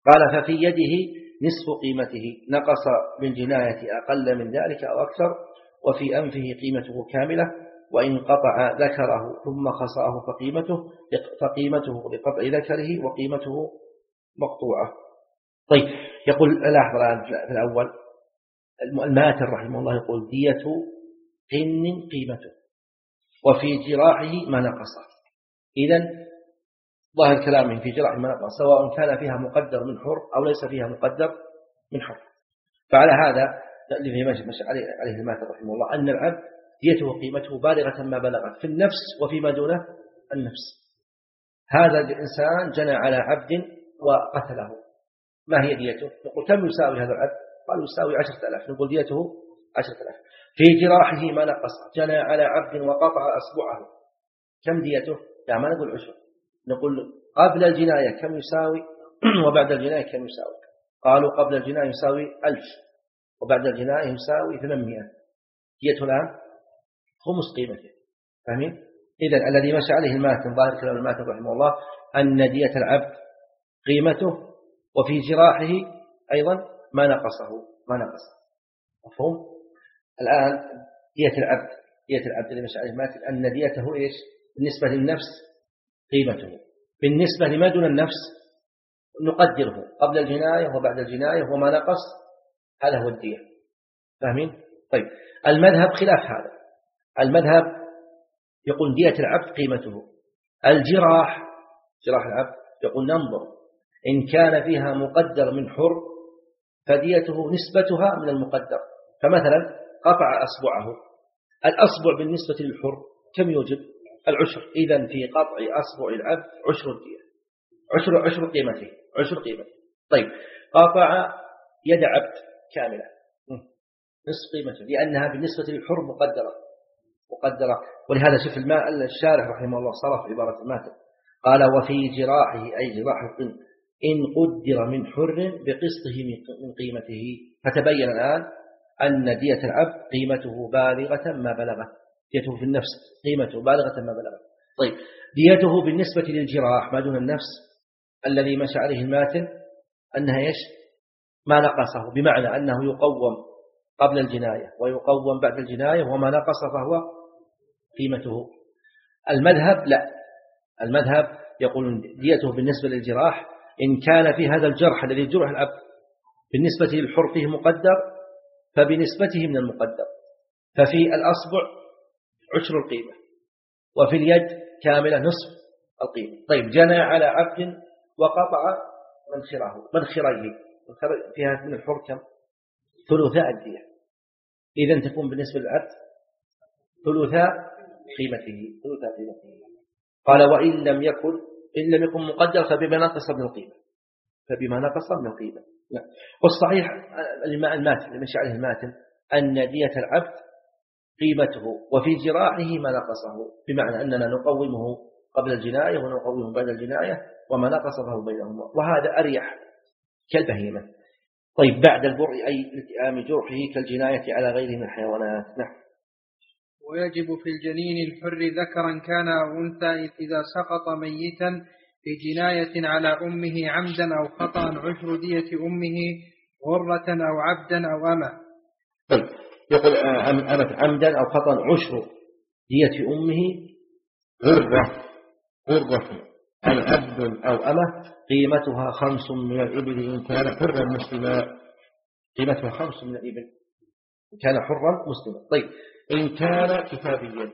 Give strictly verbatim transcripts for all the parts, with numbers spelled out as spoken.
قال ففي يده نصف قيمته نقص بالجناية أقل من ذلك أو أكثر، وفي أنفه قيمته كاملة، وإن قطع ذكره ثم خصاه فقيمته فقيمته لقطع ذكره وقيمته مقطوعة. طيب يقول لاحظ الآن في الأول الماتر رحمه الله يقول دية قن قيمته وفي جراحه ما نقصه. إذن ظاهر كلامه في جراحه ما نقص سواء كان فيها مقدر من حر أو ليس فيها مقدر من حر. فعلى هذا الذي مشى عليه الماتر رحمه الله أن العبد ديته قيمته بالغة ما بلغت في النفس وفيما دونه النفس. هذا الإنسان جنى على عبد وقتله، ما هي ديته؟ نقول كم يساوي هذا العبد؟ قال يساوي عشرة آلاف، نقول ديته عشرة آلاف. في جراحه ما نقص، جنى على عبد وقطع أصبعه، كم ديته؟ لا ما نقول عشر، نقول قبل الجناية كم يساوي وبعد الجناية كم يساوي. قالوا قبل الجناية يساوي ألف وبعد الجناية يساوي ثمانمائة، ديته الآن خمس قيمته. فاهمين؟ إذن الذي مشى عليه الماتن ظاهر كلام الماتن رحمه الله أن دية العبد قيمته وفي جراحه أيضا ما نقصه ما نقصه. مفهوم؟ الآن دية العبد دية العبد اللي مشى عليه الماتن أن ديته إيش؟ بالنسبة للنفس قيمته، بالنسبة لما دون النفس نقدره قبل الجناية وبعد الجناية وما نقص، هذا هو الدية. فاهمين؟ طيب المذهب خلاف هذا، المذهب يقول دية العبد قيمته. الجراح جراح العبد يقول ننظر إن كان فيها مقدر من حر فديته نسبتها من المقدر. فمثلا قطع أصبعه، الأصبع بالنسبة للحر كم يوجب؟ العشر. إذن في قطع أصبع العبد عشر الدية، عشر عشر قيمته عشر قيمته. طيب قطع يد عبد كاملة نصف قيمته لأنها بالنسبة للحر مقدرة مقدرة ولهذا شوف الماء الشارح رحمه الله صرف عبارة الماتن قال وفي جراحه أي جراح القن إن قدر من حر بقسطه من قيمته. فتبين الآن أن دية العبد قيمته بالغة ما بلغت، ديته في النفس قيمته بالغة ما بلغت. طيب ديته بالنسبة للجراح ما دون النفس الذي مشى عليه الماتن أنها إيش؟ ما نقصه، بمعنى أنه يقوم قبل الجناية ويقوم بعد الجناية وما نقص فهو قيمته. المذهب لا، المذهب يقول ديته بالنسبة للجراح إن كان في هذا الجرح الذي جرح العبد بالنسبة للحر فيه مقدر فبنسبته من المقدر. ففي الأصبع عشر القيمة وفي اليد كاملة نصف القيمة. طيب جنى على عبد وقطع منخره منخريه فيها من الحر كم؟ ثلثاء الدية. إذن تكون بالنسبة للعبد ثلثاء قيمته ثلثاء قيمته. قال وإن لم يكن إن لم يكن مقدر فبما نقص من القيمة فبما نقص من القيمة. لا. والصحيح الماتن اللي مشى عليه الماتن أن دية العبد قيمته وفي جراحه ما نقصه، بمعنى أننا نقومه قبل الجناية ونقومه بعد الجناية وما نقص فهو بينهما، وهذا أريح كالبهيمة. طيب بعد البرء أي التئام جرحه كالجناية على غيره من الحيوانات. نعم. ويجب في الجنين الحر ذكرا كان أو أنثى إذا سقط ميتا في جناية على أمه عمدا أو خطأ عشر دية أمه غرة أو عبدا أو أمة. طيب يقول أمة عمدا أو خطأ عشر دية أمه غرة غرة أي عبد أو أمة قيمتها خمس من الإبل إن كان حرا مسلما. قيمتها خمس من الإبل إن كان حرا مسلما. طيب إن كان كتابيا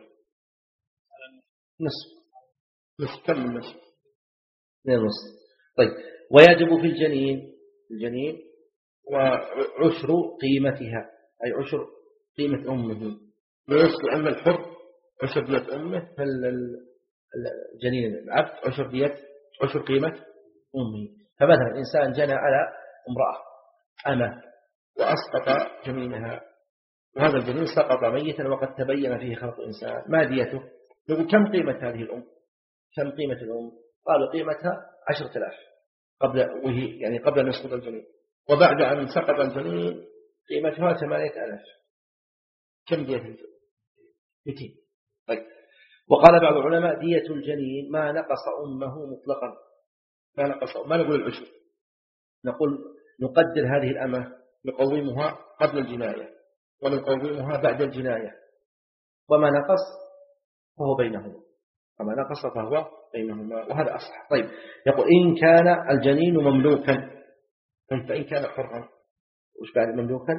نصف نصف كم نصف نصف. طيب ويجب في الجنين الجنين وعشر قيمتها أي عشر قيمة أمه. ليش؟ لأن الحر عشر دية أمه فالجنين العبد عشر دية عشر قيمة أمه. فمثلا إنسان جنى على امرأة أمة وأسقط جنينها وهذا الجنين سقط ميتا وقد تبين فيه خلق إنسان، ما ديته؟ نقول كم قيمة هذه الأم؟ كم قيمة الأم؟ قالوا قيمتها عشرة آلاف قبل وهي يعني قبل أن يسقط الجنين، وبعد أن سقط الجنين قيمتها ثمانية آلاف. كم دية الجنين؟ مئتين. طيب وقال بعض العلماء دية الجنين ما نقص أمه مطلقا، ما نقص ما نقول العشر نقول نقدر هذه الأمة نقومها قبل الجناية ونقومها بعد الجناية، وما نقص فهو بينهما وما نقص فهو بينهما، وهذا أصح. طيب يقول إن كان الجنين مملوكا، فإن كان حرا، وش بعد مملوكا؟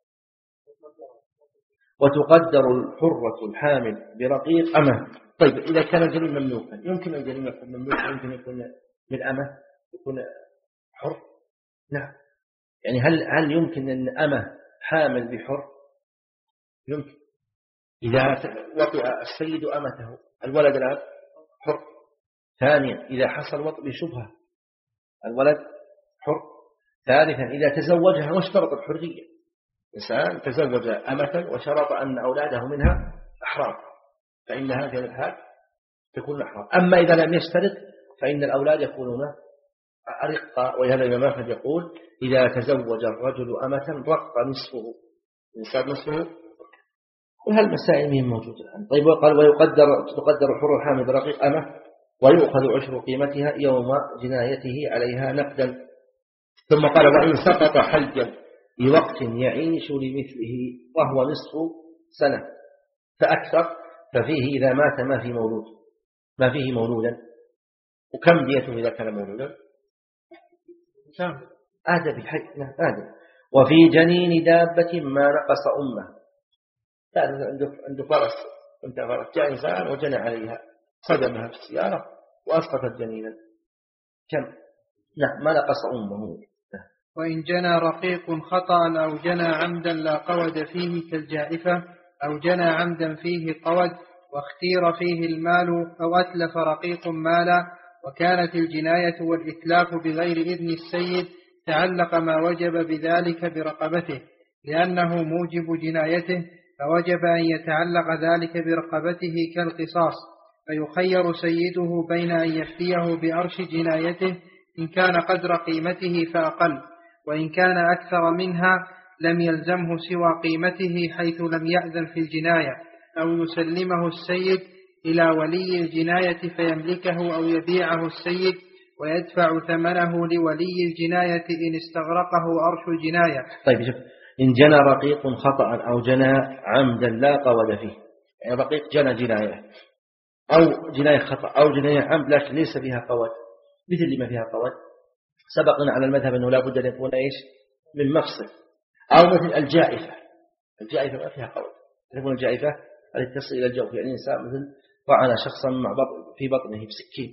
وتقدر الحرة الحامل برقيق أمه. طيب إذا كان الجنين مملوكا، يمكن الجنين يكون مملوكا، يمكن يكون من أمه، يكون حر. نعم، يعني هل هل يمكن أن أمه حامل بحر؟ يمكن. إذا وطئ السيد أمته الولد الآن حر. ثانيا إذا حصل وطئ بشبهة الولد حر. ثالثا إذا تزوجها واشترط الحرية، إنسان تزوج أمة وشرط أن أولاده منها أحرار، فإن هذه الحال تكون أحرار. أما إذا لم يشترط فإن الأولاد يكونون أرقا، ولهذا الإمام أحمد يقول إذا تزوج الرجل أمة رق نصفه، إنسان نصفه. وهالمسائل مهم موجودة الآن. طيب وقال ويقدر تقدر الحر الحامل برقيق أمة ويؤخذ عشر قيمتها يوم جنايته عليها نقدا. ثم قال وإن سقط حجا لوقت يعيش لمثله وهو نصف سنة فأكثر ففيه إذا مات ما في مولود ما فيه مولودا. وكم ديته إذا كان مولودا؟ آدى بالحج. آدى. وفي جنين دابة ما نقص أمه، عنده فرس انت فرس جاء إنسان وجنى عليها صدمها في السيارة وأسقطت جنينا، كم؟ نعم ما نقص أمه. وإن جنى رقيق خطأ أو جنى عمدا لا قود فيه كالجائفة، أو جنى عمدا فيه قود واختير فيه المال، أو أتلف رقيق مالا وكانت الجناية والإتلاف بغير إذن السيد، تعلق ما وجب بذلك برقبته لأنه موجب جنايته، فوجب أن يتعلق ذلك برقبته كالقصاص، فيخير سيده بين أن يفديه بأرش جنايته إن كان قدر قيمته فأقل، وإن كان أكثر منها لم يلزمه سوى قيمته حيث لم يأذن في الجناية، أو يسلمه السيد إلى ولي الجناية فيملكه، أو يبيعه السيد ويدفع ثمنه لولي الجناية إن استغرقه أرش الجناية. طيب شوف، إن جنى رقيق خطأ أو جنى عمدا لا قود فيه، يعني رقيق جنى جناية أو جناية خطأ أو جناية عمد لكن ليس فيها قود، مثل لما فيها قود سبقنا على المذهب أنه لا بد أن يكون إيش من مفصل، أو مثل الجائفة. الجائفة ما فيها قود، تكون الجائفة التي تصل إلى الجوف، يعني إنسان مثل طعن شخصا مع بطن في بطنه بسكين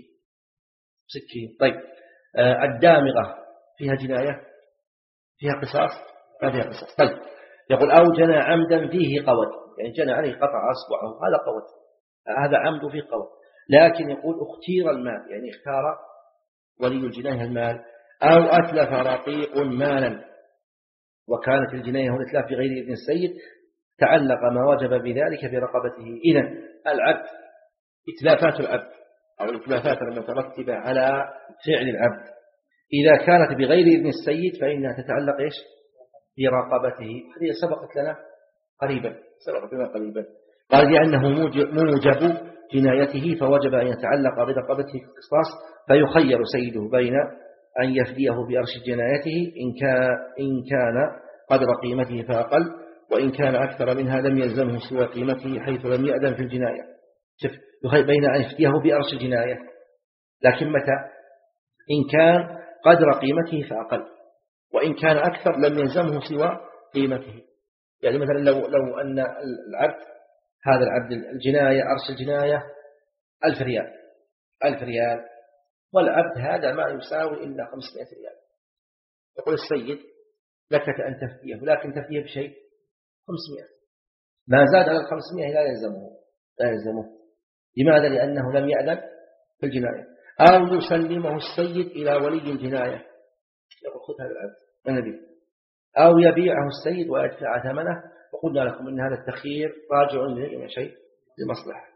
بسكين. طيب آه الدامغة فيها جناية فيها قصاص ما فيها قصاص. طيب يقول أو جنى عمدا فيه قود، يعني جنى عليه قطع أصبعه هذا قود، هذا عمد فيه قود. لكن يقول اختير المال، يعني اختار ولي الجناية المال. أو أتلف رقيق مالا وكانت الجناية والإتلاف بغير إذن السيد، تعلق ما وجب بذلك برقبته. إذن العبد إتلافات العبد أو الإتلافات المترتبة على فعل العبد إذا كانت بغير إذن السيد فإنها تتعلق إيش برقبته. هذه سبقت لنا قريبا سبقت لنا قريبا قال لأنه موجب جنايته فوجب أن يتعلق برقبته القصاص، فيخير سيده بين أن يفديه بأرش جنايته إن كان, إن كان قدر قيمته فأقل، وإن كان أكثر منها لم يلزمه سوى قيمته حيث لم يأذن في الجناية. شوف يخير بين أن يفديه بأرش الجناية، لكن متى؟ إن كان قدر قيمته فأقل، وإن كان أكثر لم يلزمه سوى قيمته. يعني مثلا لو, لو أن العبد هذا العبد الجناية أرش الجناية ألف ريال ألف ريال والعبد هذا ما يساوي إلا خمسمائة ريال، يقول السيد لك أن تفديه، لكن تفديه بشيء خمسمائة، ما زاد على الخمسمائة لا يلزمه لا يلزمه لماذا؟ لأنه لم يأذن في الجناية. أو يسلمه السيد إلى ولي الجناية، يقول خذ هذا العبد النبي، أو يبيعه السيد ويدفع ثمنه، وقلنا لكم إن هذا التخيير راجع إلى شيء لمصلحة.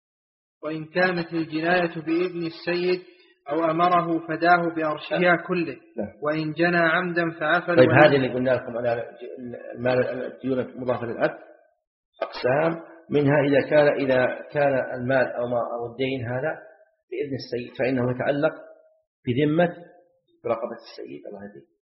وإن كانت الجناية بإذن السيد أو أمره فداه بأرشها كله، وإن جنى عمدا فعفل. طيب هذه اللي قلنا لكم على المال الديون المضافة للعبد أقسام، منها إذا كان إذا كان المال أو ما أو الدين هذا بإذن السيد فإنه يتعلق بذمة رقبة السيد. الله يهديه.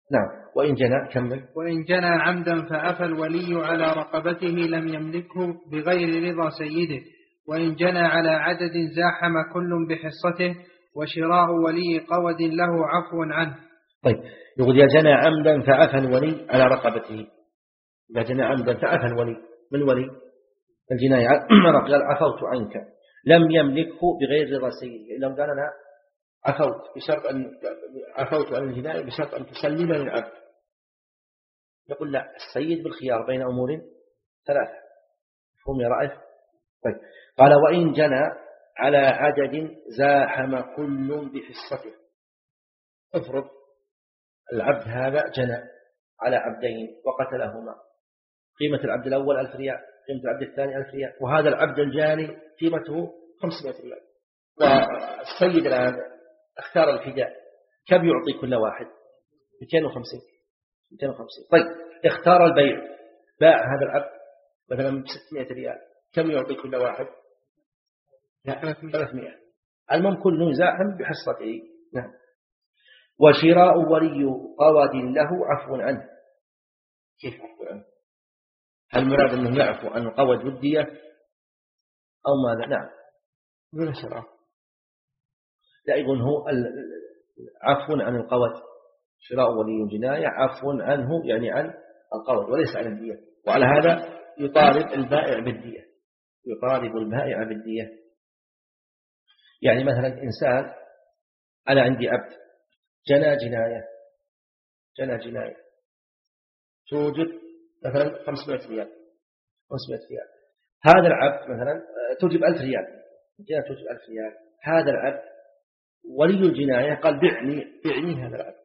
نعم. وإن جنى كمل. وإن جنى عمدا فأفى الولي على رقبته لم يملكه بغير رضا سيده. وإن جنى على عدد زاحم كل بحصته وشراء ولي قود له عفو عنه. طيب يقول يا جنى عمدا فأفى الولي على رقبته. يا جنى عمدا فأفى الولي من ولي الجناية قال عفوت عنك لم يملكه بغير رضا سيده. إلا قال أنا عفوت بشرط أن عفوت عن الجناية بشرط أن تسلم للعبد. يقول لا، السيد بالخيار بين أمور ثلاثة. هم يا رأيك. طيب قال وإن جنى على عدد زاحم كل بحصته. افرض العبد هذا جنى على عبدين وقتلهما، قيمة العبد الأول ألف ريال، قيمة العبد الثاني ألف ريال، وهذا العبد الجاني قيمته خمسمائة ريال. والسيد الآن اختار الفداء، كم يعطي كل واحد؟ مئتين وخمسين. مئتين وخمسين. طيب اختار البيع، باع هذا العبد مثلا بستمائة ريال، كم يعطي كل واحد؟ ثلاثمائة. المهم كل زاحم بحصته. نعم. وشراء ولي قود له عفو عنه. كيف عفو عنه؟ هل المراد أنه يعفو عن القود والدية أو ماذا؟ نعم من الشراء. لا، يقول هو عفو عن القود. شراء ولي الجناية عفو عنه يعني عن القود وليس عن الدية. وعلى هذا يطالب البائع بالدية، يطالب البائع بالدية. يعني مثلا إنسان، أنا عندي عبد جنى جناية جنى جناية توجب مثلا خمسمائة ريال خمسمائة ريال. هذا العبد مثلا توجب ألف ريال، جناية توجب ألف ريال. هذا العبد ولي الجناية قال بعني بعني هذا العبد.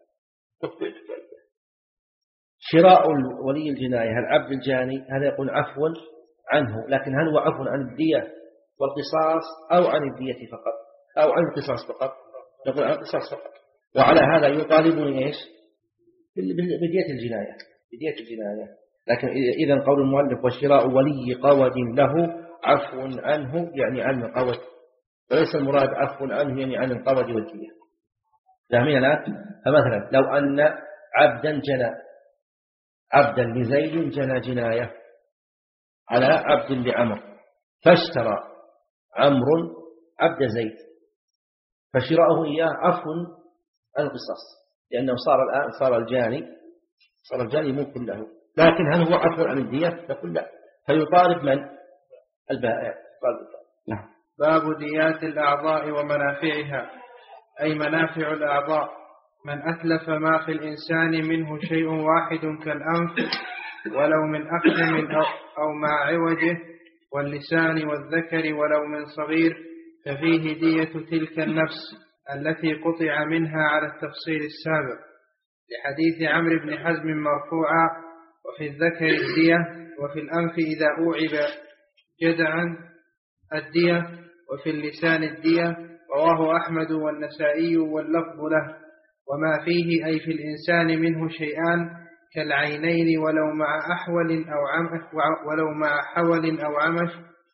شراء ولي الجناية العبد الجاني هذا يقول عفوا عنه، لكن هل هو عفوا عن الدية والقصاص أو عن الدية فقط أو عن القصاص فقط؟ يقول عن القصاص فقط. وعلى هذا يطالبني إيش؟ بدية الجناية بدية الجناية. لكن إذا قول المؤلف وشراء ولي قود له عفو عنه يعني عن القود، وليس المراد عفو عنه يعني عن القود والدية. فاهمين الآن؟ فمثلا لو أن عبدا جنى عبدا لزيد جنى جناية على عبد لعمر، فاشترى عمرو عبد زيد، فشراءه إياه عفو عن القصاص، لأنه صار الآن صار الجاني صار الجاني ممكن له. لكن هل هو عفو عن الدية؟ يقول لا، فيطالب من؟ البائع. نعم. باب ديات الأعضاء ومنافعها، أي منافع الأعضاء. من أتلف ما في الإنسان منه شيء واحد كالأنف ولو من أقدم أو مع عوجه، واللسان والذكر ولو من صغير، ففيه دية تلك النفس التي قطع منها على التفصيل السابق، لحديث عمرو بن حزم مرفوعا: وفي الذكر الدية، وفي الأنف إذا أوعب جدعا الدية، وفي اللسان الدية. رواه أحمد والنسائي واللفظ له. وما فيه أي في الإنسان منه شيئان كالعينين ولو مع أحول أو عمش ولو مع حول أو عمش،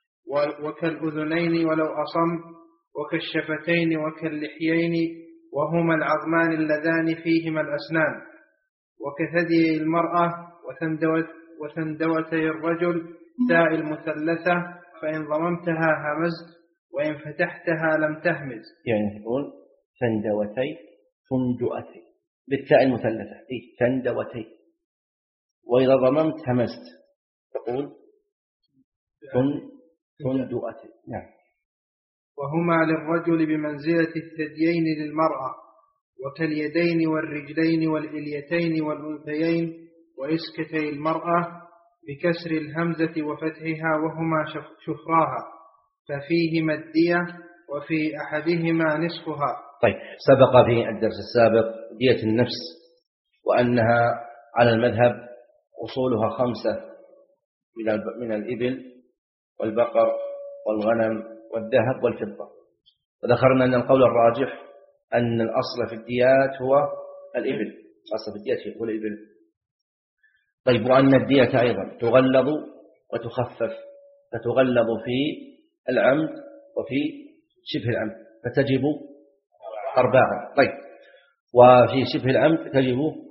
وكالأذنين ولو أصم، وكالشفتين وكاللحيين وهما العظمان اللذان فيهما الأسنان، وكثدي المرأة وثندوتي الرجل تاء المثلثة، فإن ضممتها همزت وإن فتحتها لم تهمز. يعني تقول ثندوتي ثندوتي بالتاء المثلثة، إيه ثندوتي. وإذا ضممت همزت تقول ثندوتي. نعم. وهما للرجل بمنزلة الثديين للمرأة، وكاليدين والرجلين والإليتين والأنثيين وإسكتي المرأة بكسر الهمزة وفتحها وهما شفراها، ففيهما الدية وفي أحدهما نصفها. طيب سبق في الدرس السابق دية النفس وأنها على المذهب أصولها خمسة من الإبل والبقر والغنم والذهب والفضة، وذكرنا أن القول الراجح أن الأصل في الديات هو الإبل، الأصل في الديات هو الإبل. طيب وأن الدية أيضا تغلظ وتخفف، فتغلظ في العمد وفي شبه العمد فتجب أرباعا. طيب وفي شبه العمد تجب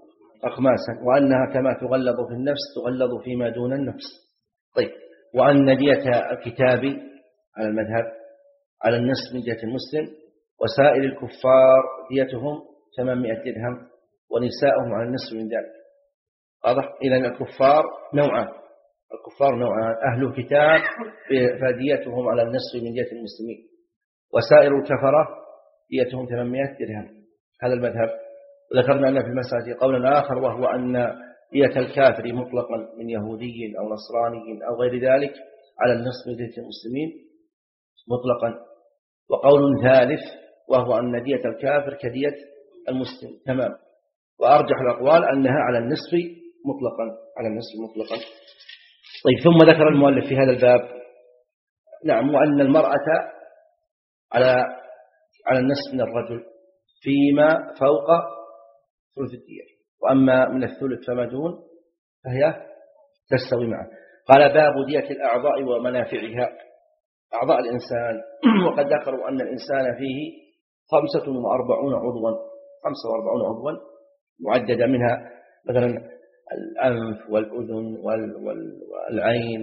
أخماسا، وأنها كما تغلظ في النفس تغلظ فيما دون النفس. طيب، وأن دية الكتاب على المذهب على النصف من جهة المسلم، وسائر الكفار ديتهم ثمانمائة درهم، ونساءهم على النصف من ذلك. واضح؟ إذن الكفار نوعان، الكفار نوعان، أهل الكتاب فديتهم على النصف من جهة المسلمين، وسائر الكفرة ديتهم ثمانمائة درهم. هذا المذهب. وذكرنا أن في المسألة قولا آخر، وهو أن دية الكافر مطلقا من يهودي أو نصراني أو غير ذلك على النصف من جهة المسلمين مطلقا. وقول ثالث وهو أن دية الكافر كدية المسلم تمام. وأرجح الأقوال أنها على النصف مطلقا، على النصف مطلقا. طيب، ثم ذكر المؤلف في هذا الباب نعم وأن المرأة على على النصف من الرجل فيما فوق ثلث الدية، وأما من الثلث فما دون فهي تستوي معه. قال باب دية الأعضاء ومنافعها. أعضاء الإنسان وقد ذكروا أن الإنسان فيه خمسة وأربعون عضوا، خمسة وأربعون عضوا معددة، منها مثلا الأنف والأذن والعين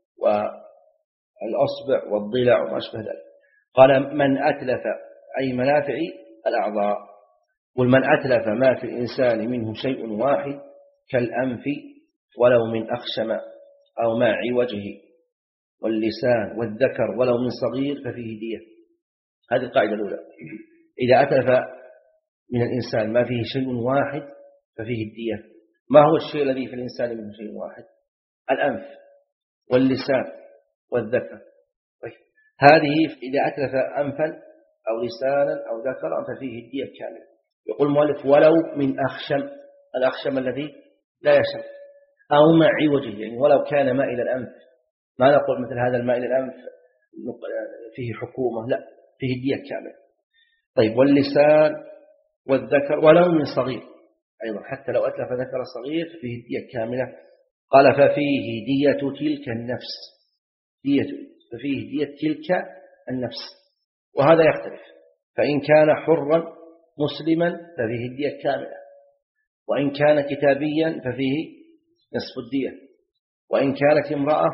والأصبع والضلع وما أشبه ذلك. قال من أتلف أي منافع الأعضاء، والمن أتلف ما في الإنسان منه شيء واحد كالأنف ولو من أخشم أو ما عوجه، واللسان والذكر ولو من صغير ففيه دية. هذه القاعدة الأولى. إذا أتلف من الإنسان ما فيه شيء واحد ففيه الدية. ما هو الشيء الذي في الإنسان منه شيء واحد؟ الأنف واللسان والذكر. طيب، هذه إذا أتلف أنفا أو لسانا أو ذكرا ففيه الدية كاملة. يقول المؤلف ولو من أخشم، الأخشم الذي لا يشم، أو مع عوجه، يعني ولو كان مائل الأنف، ما نقول مثل هذا المائل الأنف فيه حكومة، لا، فيه الدية كاملة. طيب، واللسان والذكر ولو من صغير أيضا، حتى لو أتلف ذكر صغير فيه الدية كاملة. قال ففيه دية تلك النفس، دية ففيه دية تلك النفس. وهذا يختلف، فإن كان حرا مسلما ففيه الدية كاملة، وإن كان كتابيا ففيه نصف الدية، وإن كانت امرأة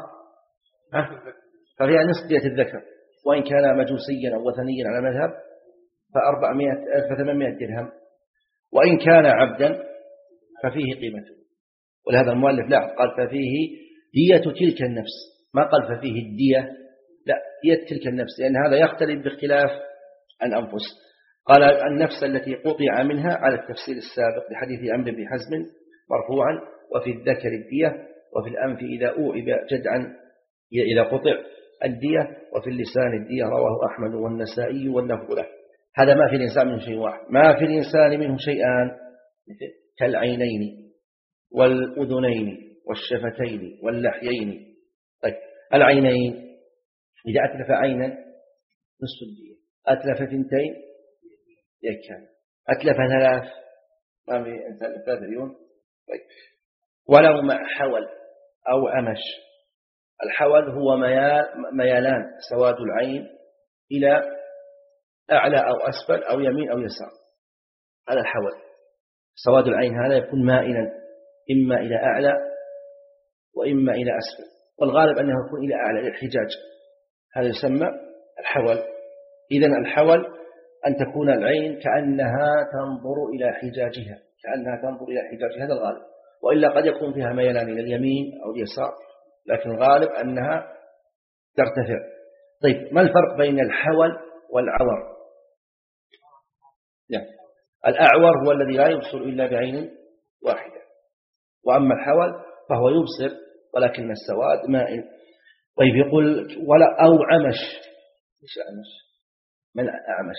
ففيها نصف دية الذكر، وإن كان مجوسيا أو وثنيا على مذهب فثمانمائة درهم، وإن كان عبدا ففيه قيمته. ولهذا المؤلف لا قال ففيه دية تلك النفس، ما قال ففيه الدية، لا، دية تلك النفس، لأن هذا يختلف باختلاف الأنفس. قال النفس التي قطع منها على التفسير السابق لحديث عمرو بن حزم مرفوعا، وفي الذكر الدية، وفي الأنف إذا أوعب جدعا إذا قطع الدية، وفي اللسان الدية. رواه أحمد والنسائي واللفظ له. هذا ما في الإنسان منه شيء واحد. ما في الإنسان منه شيئان كالعينين والأذنين والشفتين واللحيين. طيب، العينين إذا أتلف عينا نصف الدية، أتلف ثنتين يكان، أتلف ثلاث ما في إنسان ثلاث عيون. طيب، ولو مع حول أو أمش. الحول هو ميالان سواد العين إلى أعلى أو أسفل أو يمين أو يسار، هذا الحول. سواد العين هذا يكون مائلا إما إلى أعلى وإما إلى أسفل، والغالب أنه يكون إلى أعلى للحجاج، هذا يسمى الحول. إذن الحول أن تكون العين كأنها تنظر إلى حجاجها، كأنها تنظر إلى حجاجها، هذا الغالب، وإلا قد يكون فيها ميلان إلى اليمين أو اليسار، لكن الغالب أنها ترتفع. طيب، ما الفرق بين الحول والعور؟ يعني الأعور هو الذي لا يبصر إلا بعين واحدة، وأما الحول فهو يبصر ولكن السواد مائل. طيب، يقول ولا أو عمش. إيش أعمش؟ من أعمش؟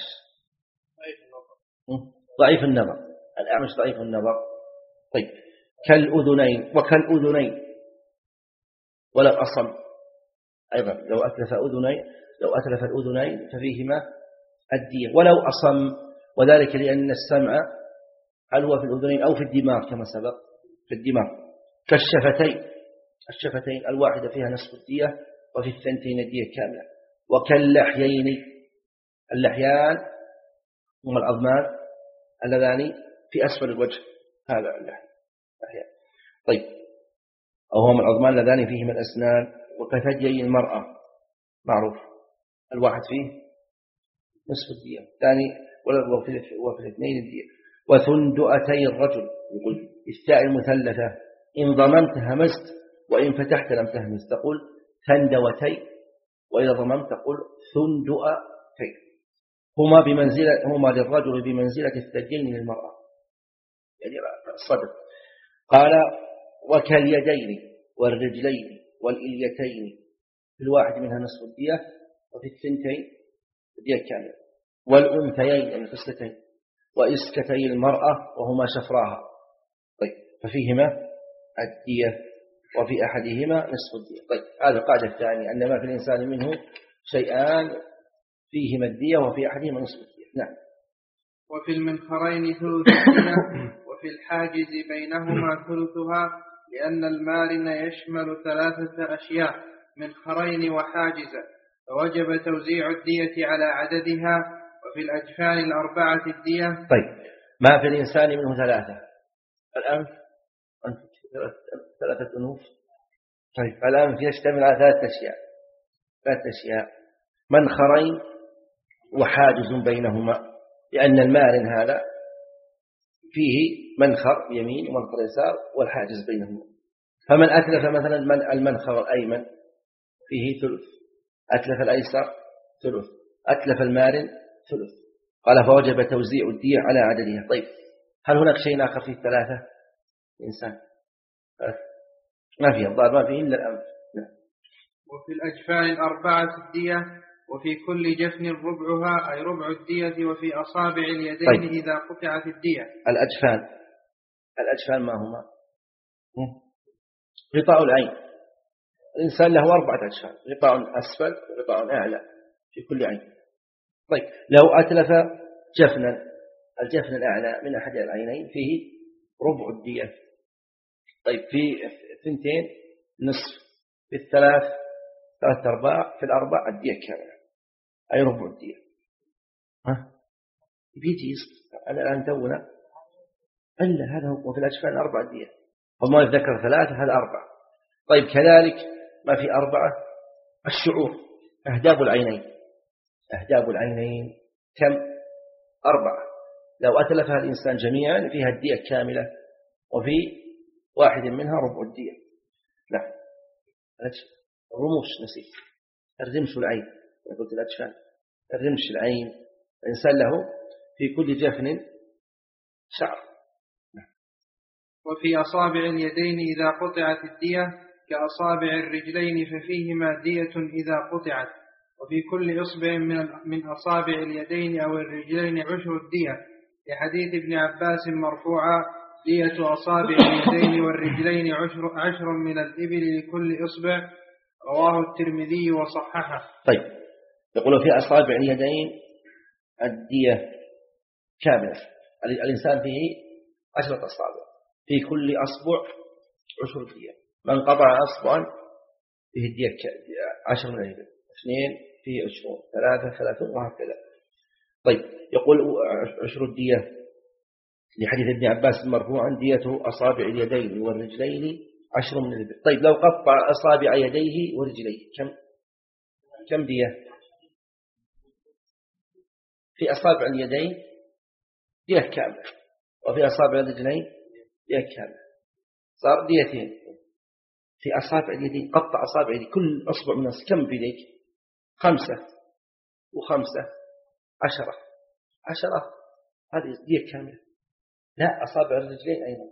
ضعيف النظر. الأعمش ضعيف النظر. طيب، كالأذنين وكالأذنين ولا أصم أيضا، لو أتلف أذنين لو أتلف الأذنين ففيهما الدية ولو أصم، وذلك لأن السمع هل هو في الأذنين أو في الدماغ كما سبق، في الدماغ. كالشفتين، الشفتين الواحدة فيها نصف الدية وفي الثنتين الدية كاملة. وكاللحيين، اللحيان هما العظمان اللذان في أسفل الوجه، هذا اللحي. أحياء. طيب، أو هما العظمان اللذان فيهما الأسنان وكثديي المرأة معروف، الواحد فيه نصف الدية، الثاني وفي الاثنين الدية. وثندؤتي الرجل، يقول الثاء المثلثة إن ضممت همست وإن فتحت لم تهمس، تقول ثندوتي، وإذا ضممت تقول ثندؤتي. هما بمنزلة هما للرجل بمنزلة الثديين للمرأة، يعني الصدر. قال وكاليدين والرجلين والإليتين، في الواحد منها نصف الدية، وفي الثنتين الدية كاملة. والأنثيين يعني الفصلتين، وإسكتي المرأة وهما شفراها. طيب، ففيهما الدية وفي أحدهما نصف الدية. طيب، هذا القاعدة الثانية، أن ما في الإنسان منه شيئان فيهما الدية وفي أحدهما نصف الدية. نعم. وفي المنخرين ثلث الدية وفي الحاجز بينهما ثلثها، لأن المارن يشمل ثلاثة أشياء منخرين وحاجزة، فوجب توزيع الدية على عددها. وفي الأجفان الأربعة الدية. طيب، ما في الإنسان منه ثلاثة، الأنف ثلاثة أنوف. طيب، الأنف يشتمل على ثلاثة أشياء ثلاثة أشياء منخرين وحاجز بينهما، لأن المارن هذا فيه منخر يمين ومنخر يسار والحاجز بينهما. فمن أتلف مثلا المنخر الأيمن فيه ثلث، أتلف الأيسر ثلث، أتلف المارن ثلث. قال فوجب توزيع الدية على عددها. طيب، هل هناك شيء آخر فيه الثلاثة إنسان؟ ما فيه الضار، ما فيه إلا الأنف. وفي الأجفان الأربعة الدية، وفي كل جفن ربعها أي ربع الدية، وفي أصابع اليدين. طيب، إذا قطعت الدية. الأجفان الأجفان ما هما؟ غطاء العين. الإنسان له أربعة أجفان، غطاء أسفل وغطاء أعلى في كل عين. طيب، لو أتلف جفنا، الجفن الأعلى من أحد العينين فيه ربع الدية. طيب، في اثنتين نصف، في الثلاث ثلاثة أرباع، في الأربع الدية كاملة أي ربع الدية. ها بيجي أنا الآن تونا إلا هذا هو. وفي الأجفان أربع الدية، وما يذكر ثلاثة هذا أربعة. طيب، كذلك ما في أربعة الشعور، أهداب العينين أهداب العينين كم؟ أربعة. لو أتلفها الإنسان جميعا فيها الدية كاملة، وفي واحد منها ربع الدية. لا، الرموش نسيت، الرمش العين، قلت الأجفان الرمش العين. الإنسان له في كل جفن شعر. وفي أصابع اليدين إذا قطعت الدية كأصابع الرجلين، ففيهما دية إذا قطعت. وفي كل إصبع من أصابع اليدين أو الرجلين عشر الدية، لحديث ابن عباس مرفوعا دية أصابع اليدين والرجلين عشر, عشر من الإبل لكل إصبع، رواه الترمذي وصححه. طيب، يقول في أصابع اليدين الدية كاملة. الإنسان فيه عشرة أصابع، في كل أصبع عشر دية. من قطع أصبعا فيه الدية عشر من الإبل، اثنين فيه عشرون، ثلاثة ثلاثون، وهكذا. طيب، يقول عشر الدية لحديث ابن عباس مرفوعا ديته أصابع اليدين والرجلين عشر من الإبل. طيب، لو قطع أصابع يديه ورجليه كم كم دية؟ في أصابع اليدين دية كاملة، وفي أصابع الرجلين دية كاملة، صار ديتين. في أصابع اليدين قطع أصابع اليدين، كل أصبع من كم في يديك؟ خمسة وخمسة عشرة عشرة، هذه دية كاملة. لا، أصابع الرجلين أيضا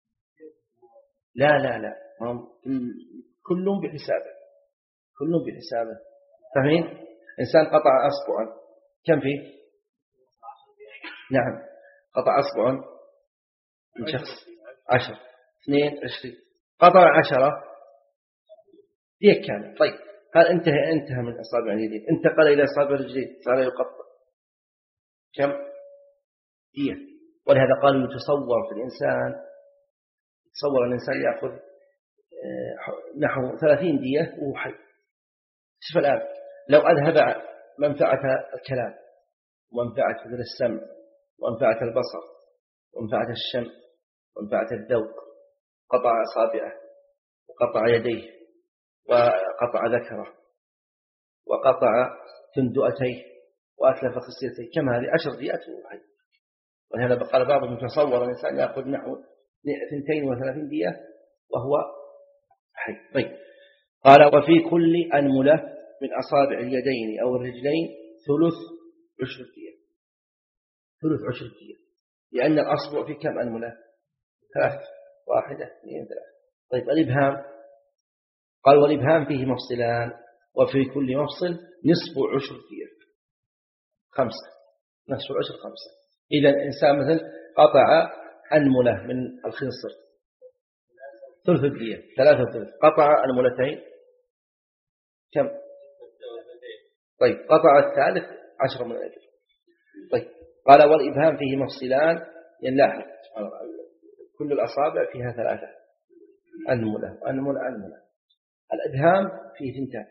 لا لا لا كلهم بحسابه كلهم بحسابه فاهمين؟ إنسان قطع أصبعا كم فيه؟ نعم، قطع أصبعا من شخص عشر، اثنين عشرين، قطع عشرة دية كاملة. طيب، هل انتهى انتهى من أصابع اليدين، انتقل إلى أصابع الرجلين، صار يقطع كم دية. ولهذا قالوا يتصور في الإنسان تصور الإنسان يأخذ نحو ثلاثين دية وهو حي. شوف الآن، لو أذهب منفعة الكلام ومنفعة السمع ومنفعة البصر ومنفعة الشم ومنفعة الذوق قطع أصابعه وقطع يديه وقطع ذكره وقطع تندؤتيه وأتلف خصيتيه، كم هذه؟ عشر ديات وحي. ولهذا قال بعضهم متصور الإنسان يأخذ نحو اثنتين وثلاثين دية وهو حي. طيب، قال وفي كل أنملة من أصابع اليدين أو الرجلين ثلث عشر دية، ثلث عشر دية، لأن الأصبع في كم أنملة؟ ثلاث، واحدة اثنين ثلاث. طيب الإبهام، قال والإبهام فيه مفصلان وفي كل مفصل نصف عشر دية، خمسة، نصف العشر خمسة. إذا الإنسان مثل قطع أنملة من الخنصر ثلث الدية، ثلاثة ثلث. قطع أنملتين كم؟ طيب قطع الثالث عشر من الأجر. طيب قال والإبهام فيه مفصلان، ينلاحظ كل الأصابع فيها ثلاثة أنملة أنملة أنملة. الإبهام فيه ثنتان.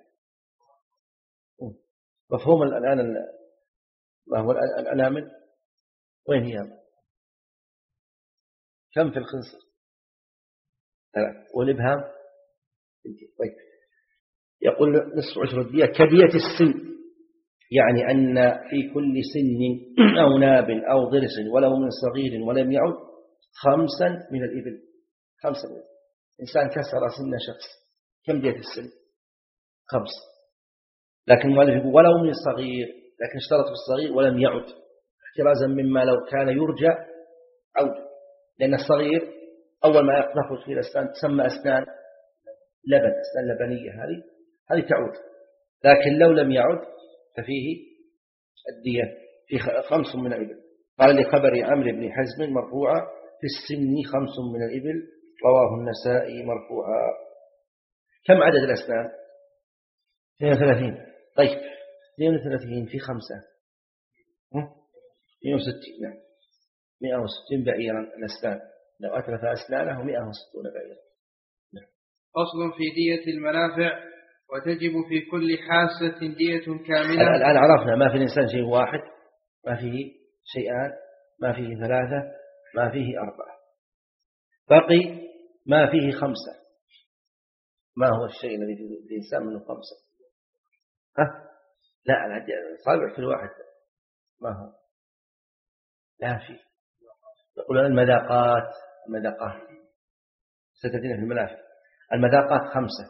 مفهوم الآن ما هو الأنامل؟ وين هي؟ كم في الخنصر؟ ثلاث. والإبهام طيب. يقول نصف عشر الدية كدية السن، يعني أن في كل سن أو ناب أو ضرس ولو من صغير ولم يعد خمسا من الإبل، خمسا من الإبل. إنسان كسر سن شخص، كم دية السن؟ خمس. لكن المؤلف يقول ولو من صغير، لكن اشترط في الصغير ولم يعد احترازا مما لو كان يرجى عود، لأن الصغير أول ما نخرج فيه الأسنان تسمى أسنان لبن، أسنان لبنية، هذه هذه تعود. لكن لو لم يعد ففيه الدية في خمس من الإبل. قال لخبر عمرو بن حزم مرفوعا في السن خمس من الإبل، رواه النسائي مرفوعا. كم عدد الأسنان؟ اثنين وثلاثين. طيب اثنين وثلاثين في خمسة مئة وستين. نعم مئة وستين بعيرا الأسنان، لو أتلف أسنانه مئة وستون بعيرا. نعم. فصل في دية المنافع، وتجب في كل حاسة دية كاملة. الآن عرفنا ما في الإنسان شيء واحد، ما فيه شيئان، ما فيه ثلاثة، ما فيه أربعة، بقي ما فيه خمسة. ما هو الشيء الذي في الإنسان منه خمسة؟ ها؟ لا الصابع كل واحد ما هو؟ لا فيه. يقولون المذاقات، المذاقات ستأتينا في المنافع. المذاقات خمسة.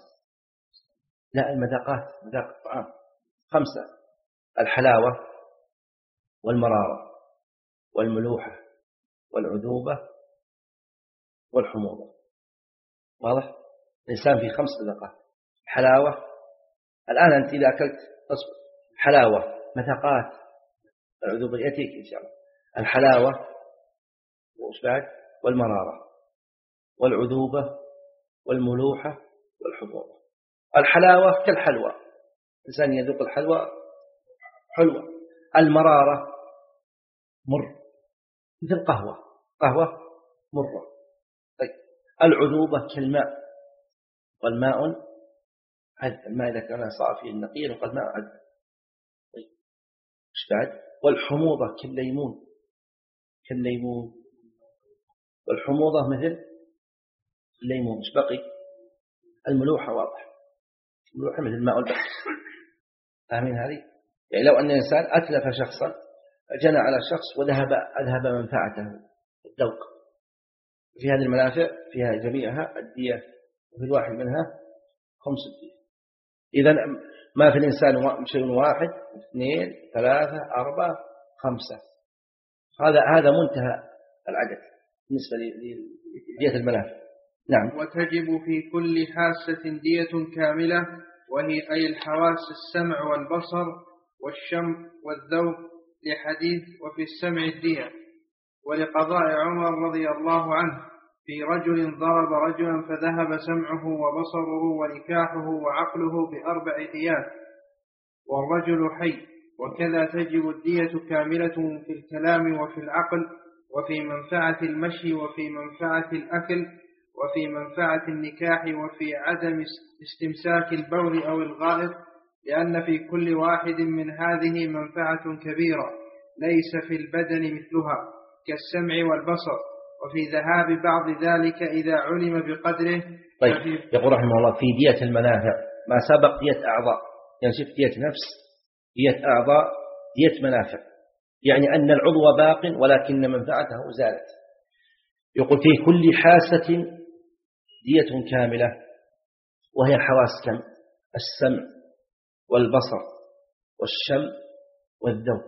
لا المذاقات مذاق الطعام خمسة: الحلاوة والمرارة والملوحة والعذوبة والحموضة. واضح؟ الإنسان في خمس مذاقات. حلاوة، الآن أنت إذا أكلت أصبر حلاوة، مذاقات، العذوبة يأتيك إن شاء الله. الحلاوة وش بعد؟ والمرارة والعذوبة والملوحة والحموضة. الحلاوة كالحلوى، الإنسان يذوق الحلوى حلوة. المرارة مر مثل قهوة، قهوة مرة. طيب العذوبة كالماء، والماء عذب، الماء إذا كان صافي النقي وقد ماء عذب. طيب إيش بعد؟ والحموضة كالليمون، كالليمون. والحموضة مثل الليمون. إيش بقي؟ الملوحة واضح، الملوحة مثل الماء والبحر. فاهمين هذه؟ يعني لو أن الإنسان أتلف شخصا، جنى على شخص وذهب أذهب منفعته الذوق، في هذه المنافع فيها جميعها الدية، وفي الواحد منها خمس الدية. إذن ما في الإنسان شيء واحد اثنين ثلاثة أربعة خمسة، هذا هذا منتهى العدد بالنسبة لدية المنافع. نعم. وتجب في كل حاسة دية كاملة، وهي أي الحواس السمع والبصر والشم والذوق، لحديث وفي السمع الدية، ولقضاء عمر رضي الله عنه في رجل ضرب رجلا فذهب سمعه وبصره ونكاحه وعقله بأربع ديات والرجل حي. وكذا تجب الدية كاملة في الكلام وفي العقل وفي منفعة المشي وفي منفعة الأكل وفي منفعة النكاح وفي عدم استمساك البول أو الغائط، لأن في كل واحد من هذه منفعة كبيرة ليس في البدن مثلها، كالسمع والبصر. وفي ذهاب بعض ذلك إذا علم بقدره. طيب يقول رحمه الله في دية المنافع ما سبق دية أعضاء، يعني شفت دية نفس، دية أعضاء، دية منافع، يعني أن العضو باق ولكن منفعته زالت. يقول في كل حاسة دية كاملة، وهي الحواس كم؟ السمع والبصر والشم والذوق.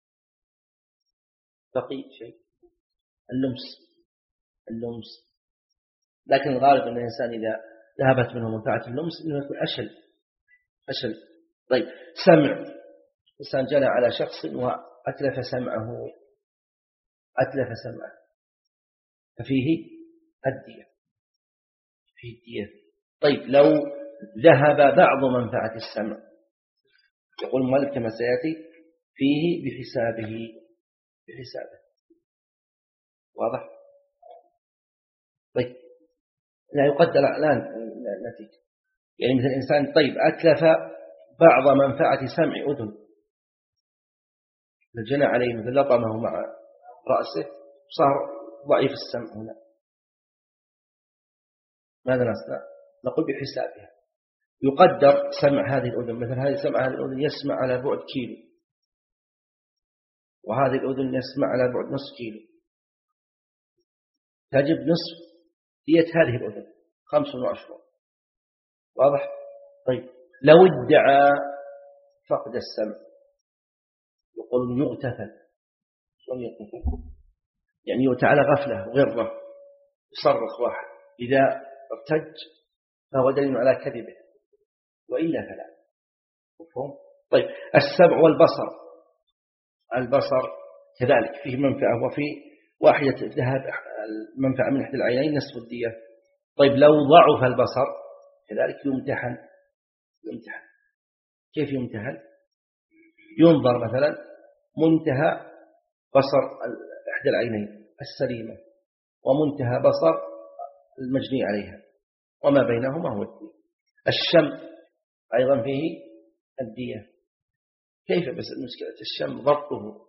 بقي شيء اللمس، اللمس لكن الغالب أن الإنسان إذا ذهبت منه منفعة اللمس إنه يكون أشل أشل. طيب سمع، إنسان جنى على شخص وأتلف سمعه، أتلف سمعه ففيه الدية، فيه الدية. طيب لو ذهب بعض منفعة السمع، يقول المؤلف كما سيأتي فيه بحسابه، بحسابه. واضح؟ طيب لا يقدر الآن نتيجة، يعني مثل الإنسان طيب أتلف بعض منفعة سمع أذن، الجنى عليه مثل لطمه مع رأسه صار ضعيف السمع هنا، ماذا نصنع؟ نقول بحسابها. يقدر سمع هذه الأذن، مثل هذه سمع هذه الأذن يسمع على بعد كيلو، وهذه الأذن يسمع على بعد نصف كيلو، تجب نصف دية هذه الأذن خمس وعشرون. واضح؟ طيب لو ادعى فقد السمع يقول يغتفل، يعني يؤتى على غفلة غرة، يصرخ واحد، إذا ارتج فهو دليل على كذبه وإلا فلا. مفهوم؟ طيب السمع والبصر، البصر كذلك فيه منفعة، وفي واحدة ذهب المنفعة من إحدى العينين نصف الدية. طيب لو ضعف البصر كذلك يمتحن، يمتحن. كيف يمتحن؟ ينظر مثلا منتهى بصر إحدى العينين السليمة ومنتهى بصر المجني عليها وما بينهما هو الدية. الشم أيضا فيه الدية. كيف بس المشكلة الشم ضبطه،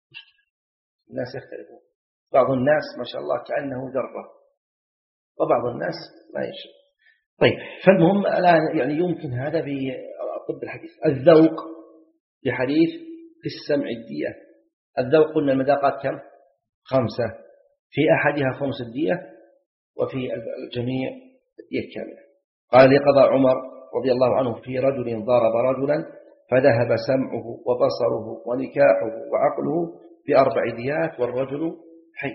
الناس يختلفون، بعض الناس ما شاء الله كأنه ذرة وبعض الناس ما يشم. طيب فالمهم الآن يعني يمكن هذا بالطب الحديث. الذوق بحديث في السمع الدية، الذوق قلنا المذاقات كم؟ خمسة، في أحدها خمس الدية وفي الجميع الدية كاملة. قال لقضى عمر رضي الله عنه في رجل ضرب رجلا فذهب سمعه وبصره ونكاحه وعقله بأربع ديات والرجل حي.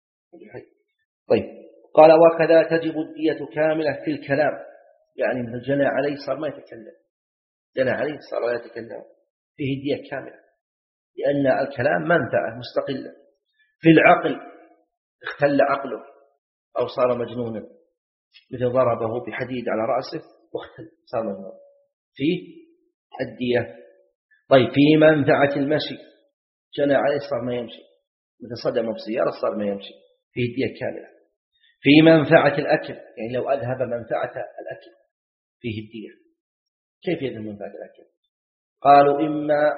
طيب قال وكذا تجب الدية كاملة في الكلام، يعني من الجنى عليه صار ما يتكلم، جنى عليه صار لا يتكلم، فيه الدية كاملة لأن الكلام منفعة مستقلة. في العقل اختل عقله أو صار مجنونا، مثل ضربه بحديد على رأسه واختل صار مجنون، فيه الدية. طيب في منفعة المشي، جنى عليه صار ما يمشي، مثل صدمه بسيارة صار ما يمشي، فيه الدية كاملة. في منفعة الأكل، يعني لو أذهب منفعة الأكل فيه الدية. كيف يذهب منفعة الأكل؟ قالوا إما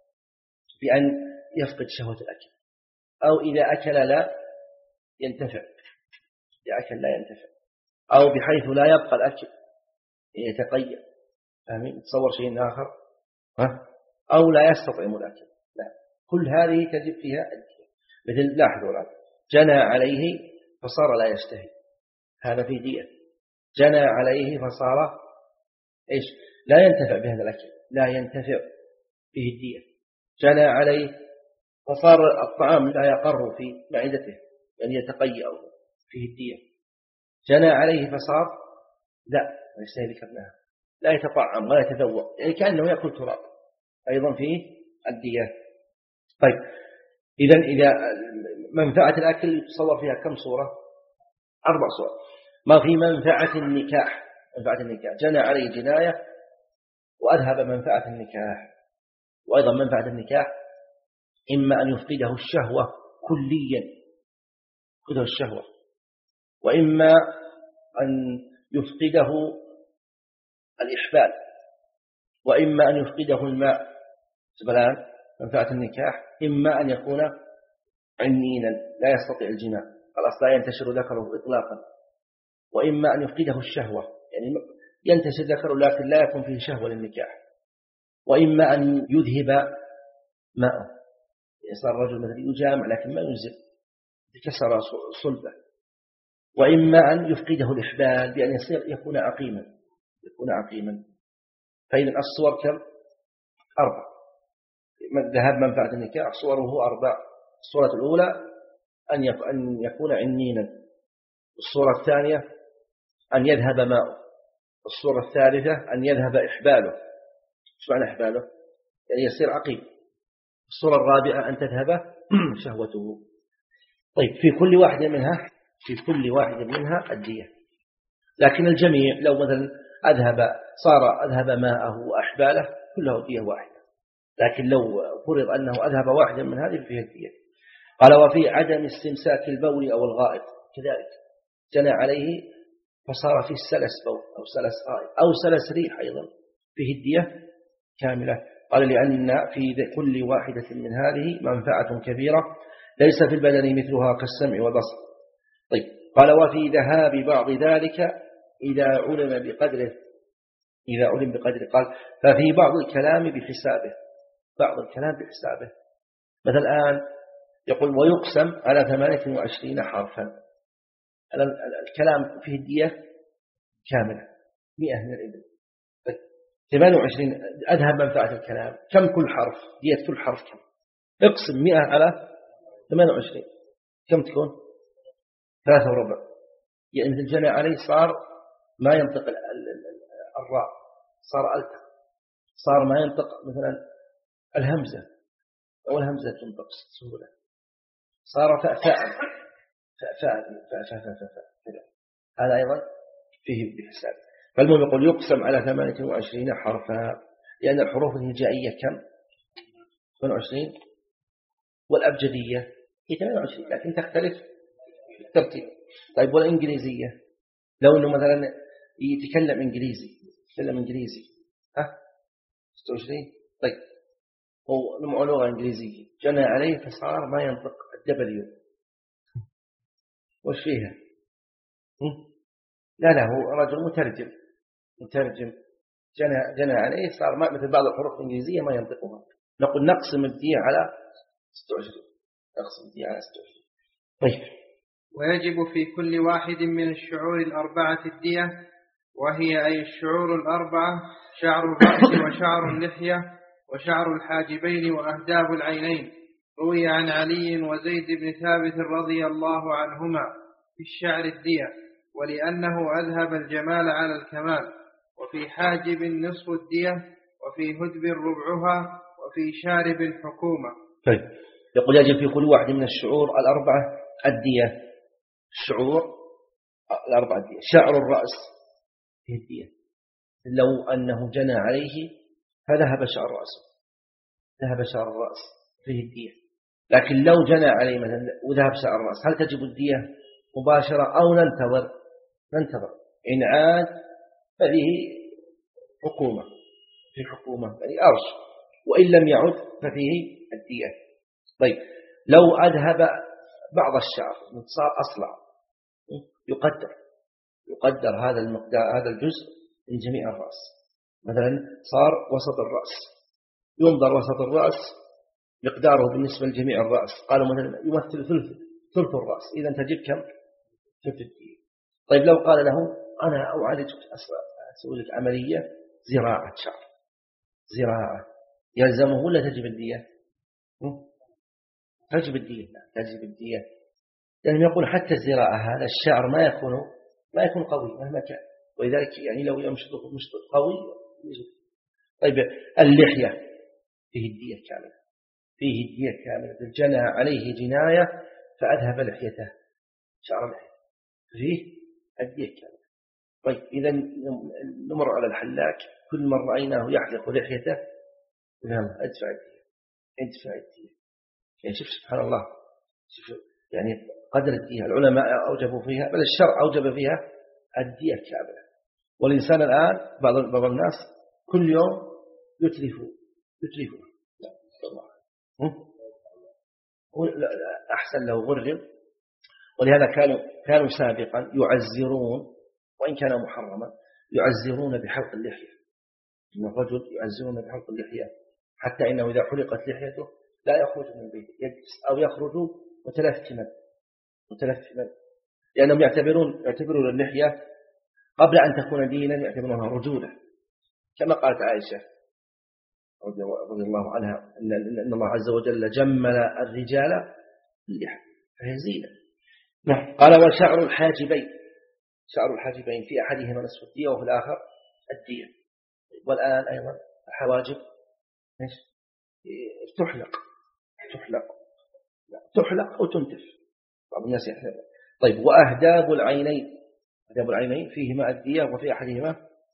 بأن يفقد شهوة الأكل، أو إذا أكل لا ينتفع، إذا أكل لا ينتفع، أو بحيث لا يبقى الأكل يتقيد، فاهمين؟ تصور شيء آخر، ها؟ أو لا يستطعم الأكل، لا، كل هذه تجب فيها الدية. مثل لاحظوا الآن جنى عليه فصار لا يشتهي، هذا فيه دية. جنى عليه فصار إيش؟ لا ينتفع بهذا الأكل، لا ينتفع فيه الدية. جنى عليه فصار الطعام لا يقر في معدته، يعني يتقيأ، فيه الدية. جنى عليه فصار لا يشتهي ذكرناها، لا يتطعم ولا يتذوق، يعني كأنه يأكل تراب، أيضا فيه الدية. طيب إذن إذا منفعة الأكل تصور فيها كم صورة؟ أربع صور. ما في منفعة النكاح، منفعة النكاح جنى عليه جناية وأذهب منفعة النكاح. وأيضا منفعة النكاح إما أن يفقده الشهوة كليا، يفقده الشهوة، وإما أن يفقده الإحبال، وإما أن يفقده الماء. سبلان منفعة النكاح إما أن يكون عنينا لا يستطيع الجماع، خلاص لا ينتشر ذكره إطلاقا. وإما أن يفقده الشهوة، يعني ينتشر ذكره لكن لا يكون فيه شهوة للنكاح. وإما أن يذهب ماءه، يصير الرجل مثلا يجامع لكن ما ينزل، كسر صلبه. وإما أن يفقده الإحبال بأن يصير يكون عقيما، يكون عقيما. فإذا الصور كم؟ أربع. ذهاب منفعة النكاح صوره أربع. الصورة الأولى أن يكون عنينا، الصورة الثانية أن يذهب ماءه، الصورة الثالثة أن يذهب إحباله. شو معنى إحباله؟ يعني يصير عقيم. الصورة الرابعة أن تذهب شهوته. طيب في كل واحدة منها في كل واحدة منها الدية، لكن الجميع لو مثلا أذهب صار أذهب ماءه وأحباله كله دية واحدة، لكن لو فرض أنه أذهب واحدا من هذه فيها الدية. قال وفي عدم استمساك البول أو الغائط كذلك، جنى عليه فصار فيه سلس بول أو سلس غائط أو سلس ريح أيضا فيه الدية كاملة. قال لأن في كل واحدة من هذه منفعة كبيرة ليس في البدن مثلها كالسمع والبصر. طيب قال وفي ذهاب بعض ذلك إذا علم بقدره، إذا علم بقدره. قال ففي بعض الكلام بحسابه، بعض الكلام بحسابه. مثلا الآن يقول ويقسم على ثمانية وعشرين حرفا، الكلام فيه الدية كاملة مئة من الإبل. ثمانية وعشرين أذهب منفعة الكلام، كم كل حرف؟ دية كل حرف كم؟ اقسم مئة على ثمانية وعشرين كم تكون؟ ثلاثة وربع. يعني مثل جنى عليه صار ما ينطق الراء، صار ألتق، صار ما ينطق مثلا الهمزة أو الهمزة تنطق سهولة، صار فأفاء فأفاء فأفاء فأفاء. هذا أيضا فيه بحساب. فالمهم يقول يقسم على ثمانية وعشرين حرفا، لأن الحروف الهجائية كم؟ ثمانية وعشرين، والأبجدية هي ثمانية وعشرين لكن تختلف في الترتيب. طيب والإنجليزية لو أنه مثلا يتكلم إنجليزي، يتكلم إنجليزي ها ستة وعشرين. طيب هو نوع لغة إنجليزية جنى عليه فصار ما ينطق الدبليو، وش فيها؟ لا لا هو رجل مترجم، مترجم جنى, جنى عليه صار ما مثل بعض الحروف الإنجليزية ما ينطقها. نقول نقسم الدية على ستة وعشرين، نقسم الدية على ستة وعشرين. طيب ويجب في كل واحد من الشعور الأربعة الدية، وهي أي الشعور الأربعة: شعر الرأس وشعر اللحية وشعر الحاجبين وأهداب العينين. روي عن علي وزيد بن ثابت رضي الله عنهما في الشعر الدية، ولأنه أذهب الجمال على الكمال. وفي حاجب نصف الدية، وفي هدب ربعها، وفي شارب الحكومة. طيب يقول يجب في كل واحد من الشعور الأربعة الدية. الشعور الأربعة الدية: شعر الرأس فيه الدية، لو أنه جنى عليه فذهب شعر رأسه، ذهب شعر الرأس فيه الدية. لكن لو جنى عليه مثلا وذهب شعر الرأس هل تجب الدية مباشرة أو ننتظر؟ ننتظر. إن عاد ففيه حكومة، في حكومة يعني أرش، وإن لم يعد ففيه الدية. طيب لو أذهب بعض الشعر صار أصلع، يقدر يقدر هذا المقدار، هذا الجزء من جميع الرأس. مثلا صار وسط الرأس، ينظر وسط الرأس مقداره بالنسبة لجميع الرأس، قالوا مثلا يمثل ثلث ثلث الرأس، إذا تجب كم؟ ثلث الدية. طيب لو قال له أنا أعالج أسوي لك عملية زراعة شعر، زراعة، يلزمه ولا تجب الدية؟ تجب الدية، تجب الدية. لأنه يقول حتى الزراعة هذا الشعر ما يكون ما يكون قوي مهما كان، ولذلك يعني لو يمشط مشط قوي يجب. طيب اللحية فيه الدية كاملة، فيه الدية كاملة. الجنى عليه جناية فأذهب لحيته، شعر اللحية فيه الدية كاملة. طيب إذا نمر على الحلاق، كل من رأيناه يحلق لحيته نعم أدفع الدية، أدفع الدية. يعني شوف سبحان الله، شوف يعني قدر الدية العلماء أوجبوا فيها، بل الشرع أوجب فيها الدية كاملة. والإنسان الآن بعض بعض الناس كل يوم يتلفوا يتلفوا أحسن لو غرب ولهذا كانوا كانوا سابقا يعزرون وإن كان محرما يعزرون بحلق اللحية، إن الرجل يعزرون بحلق اللحية حتى إنه إذا حلقت لحيته لا يخرج من بيته، يجلس أو يخرج متلثما متلثما لأنهم يعتبرون يعتبرون اللحية قبل أن تكون دينا يعتبرونها رجولة، كما قالت عائشة رضي الله عنها أن الله عز وجل جمل الرجال باللحى فهي زينة. نعم. قال وشعر الحاجبين، شعر الحاجبين في أحدهما نصف الدية وفي الآخر الدية. والآن أيضا الحواجب إيش تحلق تحلق تحلق أو تنتف بعض الناس يحلق. طيب وأهداب العينين، أهداب العينين فيهما الدية وفي أحدهما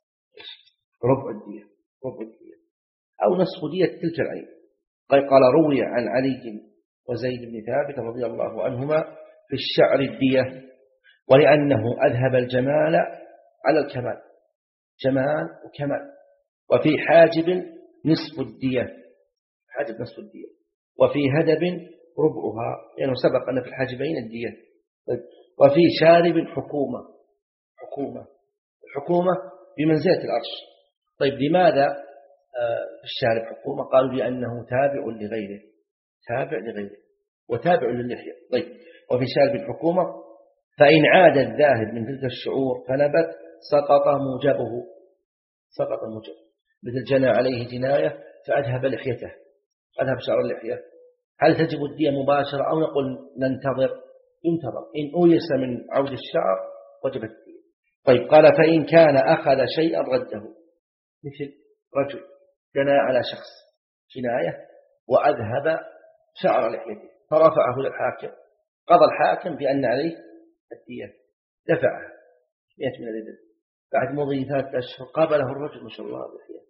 ربع الدية ربع الدية أو نصف دية تلك العين. قال روي عن علي وزيد بن ثابت رضي الله عنهما في الشعر الدية، ولأنه أذهب الجمال على الكمال، جمال وكمال. وفي حاجب نصف الدية، حاجب نصف الدية، وفي هدب ربعها، لأنه يعني سبق أن في الحاجبين الدية. وفي شارب حكومة، حكومة الحكومة بمنزلة الأرش. طيب لماذا في الشارب حكومة؟ قالوا لأنه تابع لغيره، تابع لغيره وتابع للحية. طيب وفي شارب الحكومة فإن عاد الذاهب من تلك الشعور فنبت سقط موجبه، سقط موجبه، مثل جنى عليه جناية فأذهب لحيته، أذهب شعر اللحية. هل تجب الدية مباشرة أو نقول ننتظر؟ ينتظر، إن أويس من عود الشعر وجبت الدية. طيب قال فإن كان أخذ شيئا رده، مثل رجل جنى على شخص جناية وأذهب شعر لحيته فرفعه للحاكم، قضى الحاكم بأن عليه الدية، دفعها مئة من الإبل. بعد مضي ثلاثة أشهر قابله الرجل ما شاء الله بالحياة،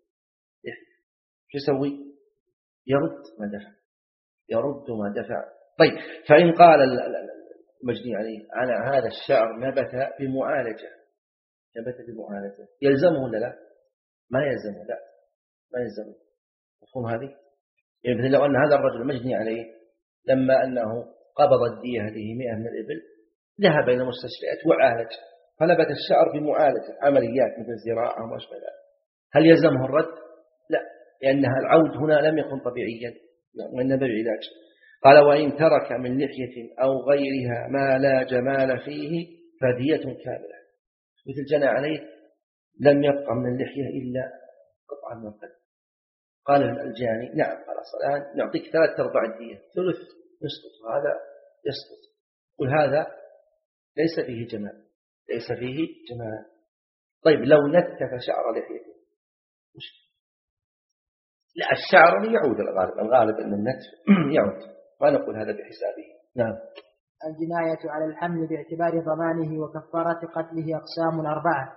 شو يسوي؟ يرد ما دفع، يرد ما دفع. طيب فإن قال المجني عليه أنا هذا الشعر نبت بمعالجة، نبت بمعالجة، يلزمه ولا لا؟ ما يلزمه، لا ما يلزمه. مفهوم هذه؟ يعني مثل لو أن هذا الرجل المجني عليه لما أنه قبض الدية هذه مئة من الإبل ذهب إلى المستشفيات وعالج، فنبت الشعر بمعالجة عمليات مثل الزراعة وما أشبه ذلك، هل يلزمه الرد؟ لا، لأنها العود هنا لم يكن طبيعيا وإنما بالعلاج. قال وإن ترك من لحية أو غيرها ما لا جمال فيه فدية كاملة، مثل جنى عليه لم يبقى من اللحية إلا قطعا من القلب، قال الجاني نعم خلاص الآن نعطيك ثلاث أرباع الدية، ثلث يسقط وهذا يسقط. قل هذا ليس فيه جمال، ليس فيه جمال. طيب لو نتف شعر لحيته مشكلة، لا الشعر يعود الغالب، الغالب أن النتف يعود، ما نقول هذا بحسابه. نعم. الجناية على الحمل باعتبار ضمانه وكفارة قتله أقسام أربعة.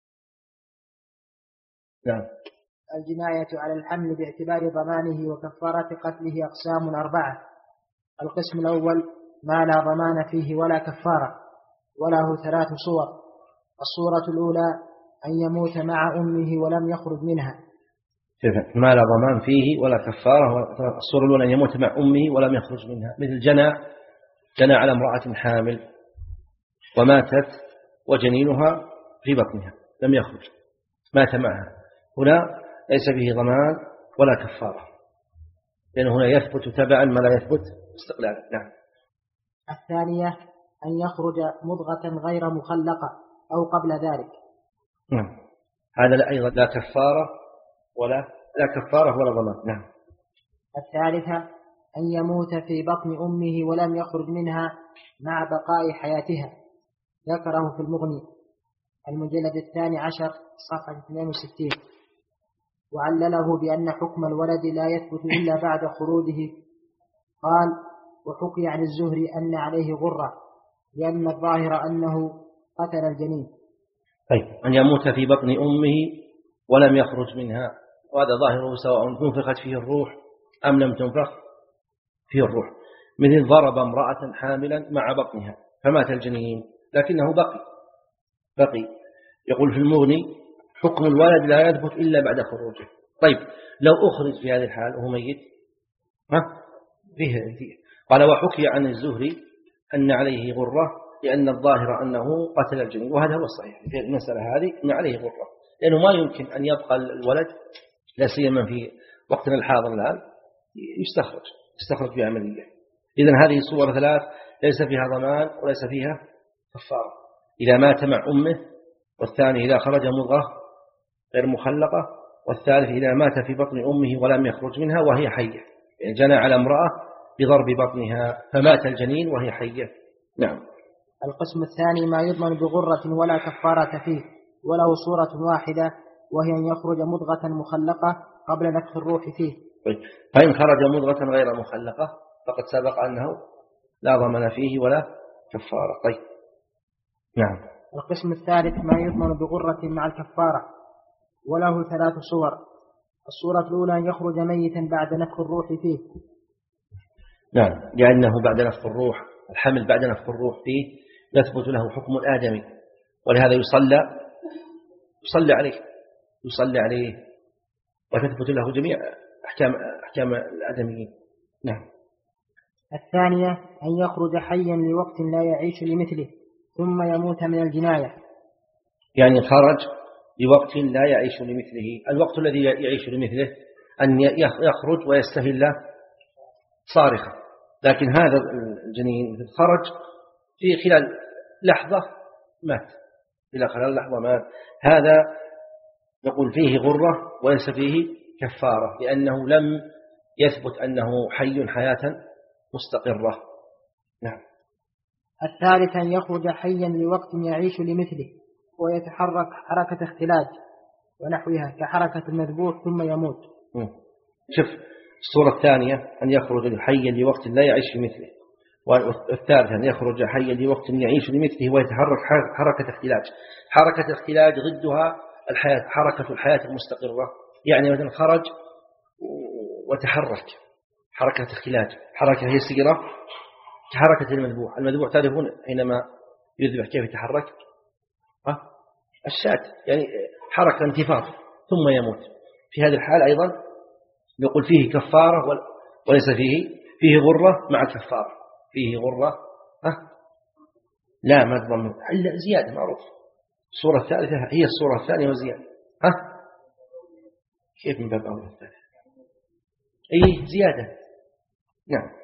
نعم. الجناية على الحمل باعتبار ضمانه وكفارة قتله أقسام أربعة. القسم الأول ما لا ضمان فيه ولا كفارة، وله ثلاث صور. الصورة الأولى أن يموت مع أمه ولم يخرج منها. ما لا ضمان فيه ولا كفارة. الصورة الأولى أن يموت مع أمه ولم يخرج منها، مثل جنى جنى على امرأة حامل وماتت وجنينها في بطنها لم يخرج، مات معها، هنا ليس فيه ضمان ولا كفارة، لأن هنا يثبت تبعا ما لا يثبت استقلالا. نعم. الثانية أن يخرج مضغة غير مخلقة أو قبل ذلك. نعم. هذا أيضا لا كفارة ولا لا كفارة ولا ضمان. نعم. الثالثة أن يموت في بطن أمه ولم يخرج منها مع بقاء حياتها، ذكره في المغني المجلد الثاني عشر صفحة اثنين وستين، وعلله بأن حكم الولد لا يثبت إلا بعد خروجه. قال وحكي عن الزهري أن عليه غرة، لأن الظاهر أنه قتل الجنين. طيب أن يموت في بطن أمه ولم يخرج منها، وهذا ظاهره سواء تنفخت فيه الروح أم لم تنفخ فيه الروح، مثل ضرب امرأة حاملا مع بطنها فمات الجنين لكنه بقي بقي يقول في المغني حكم الولد لا يثبت إلا بعد خروجه. طيب لو أخرج في هذه الحال وهو ميت ها فيه الدية. قال وحكي عن الزهري أن عليه غرة، لأن الظاهر أنه قتل الجنين، وهذا هو الصحيح في المسألة هذه أن عليه غرة، لأنه ما يمكن أن يبقى الولد لا سيما في وقتنا الحاضر الآن يستخرج يستخرج بعملية. إذن هذه صور ثلاث ليس فيها ضمان وليس فيها كفارة. إذا مات مع أمه، والثاني إذا خرج مضغة غير مخلقة، والثالث إذا مات في بطن أمه ولم يخرج منها وهي حية، يعني جنى على امرأة بضرب بطنها فمات الجنين وهي حية. نعم. القسم الثاني ما يضمن بغرة ولا كفارة فيه، وله صورة واحدة وهي أن يخرج مضغة مخلقة قبل نفخ الروح فيه. طيب. فإن خرج مضغة غير مخلقة فقد سبق أنه لا ضمن فيه ولا كفارة. طيب. نعم. القسم الثالث ما يضمن بغرة مع الكفارة، وله ثلاث صور. الصورة الأولى أن يخرج ميتا بعد نفخ الروح فيه. نعم، لأنه بعد نفخ الروح، الحمل بعد نفخ الروح فيه يثبت له حكم الآدمي، ولهذا يصلى يصلى عليه يصلى عليه وتثبت له جميع أحكام أحكام الآدميين. نعم. الثانية أن يخرج حيا لوقت لا يعيش لمثله ثم يموت من الجناية، يعني خرج لوقت لا يعيش لمثله. الوقت الذي يعيش لمثله أن يخرج ويستهل صارخا، لكن هذا الجنين خرج في خلال لحظة مات، إلى خلال لحظة مات، هذا نقول فيه غرة وليس فيه كفارة، لأنه لم يثبت أنه حي حياة مستقرة. نعم. الثالث أن يخرج حيا لوقت يعيش لمثله ويتحرك حركة اختلاج ونحوها كحركة المذبوح ثم يموت. شوف الصورة الثانية أن يخرج حيا لوقت لا يعيش لمثله، والثالث أن يخرج حيا لوقت يعيش لمثله ويتحرك حركة اختلاج. حركة اختلاج ضدها الحياة، حركة الحياة المستقرة، يعني مثلا خرج وتحرك حركة اختلاج، حركة يسيرة كحركة المذبوح. المذبوح تعرفون حينما يذبح كيف يتحرك؟ أه؟ الشاة، يعني حركة انتفاض ثم يموت. في هذه الحال أيضا يقول فيه كفارة وليس فيه فيه غرة مع كفارة. فيه غرة أه؟ لا ما تضمن إلا زيادة معروف. الصورة الثالثة هي الصورة الثانية وزيادة. ها كيف من باب أول الثالثة؟ أي زيادة. نعم.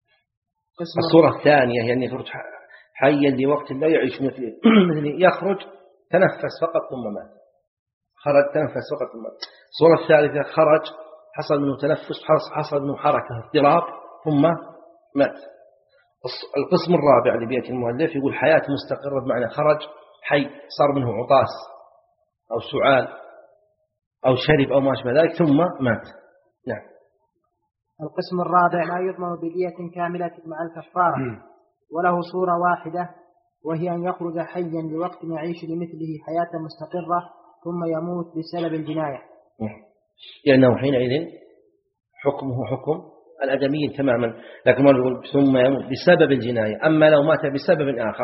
الصورة الثانية يعني يخرج حيا لوقت لا يعيش مثله مثل يخرج تنفس فقط ثم مات، خرج تنفس فقط ثم مات. الصورة الثالثة خرج حصل منه تنفس، حصل منه حركة اضطراب ثم مات. القسم الرابع لبيت المؤلف يقول حياة مستقرة، بمعنى خرج حي صار منه عطاس أو سعال أو شرب أو ما شابه ذلك ثم مات. نعم. القسم الرابع ما يضمن بدية كاملة مع الكفارة، وله صورة واحدة وهي أن يخرج حيا لوقت يعيش لمثله حياة مستقرة ثم يموت بسبب الجناية، لأنه حينئذ حكمه حكم الأدمي تماما، لكن ما نقول ثم يموت بسبب الجناية. أما لو مات بسبب آخر،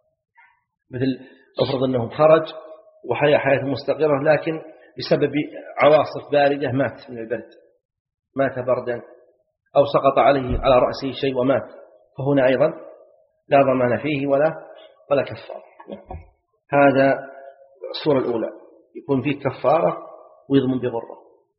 مثل أفرض أنه خرج وحيا حياة مستقرة لكن بسبب عواصف باردة مات من البرد، مات بردا أو سقط عليه على رأسه شيء ومات، فهنا أيضا لا ضمان فيه ولا ولا كفارة. هذا الصورة الأولى يكون فيه كفارة ويضمن بغرة.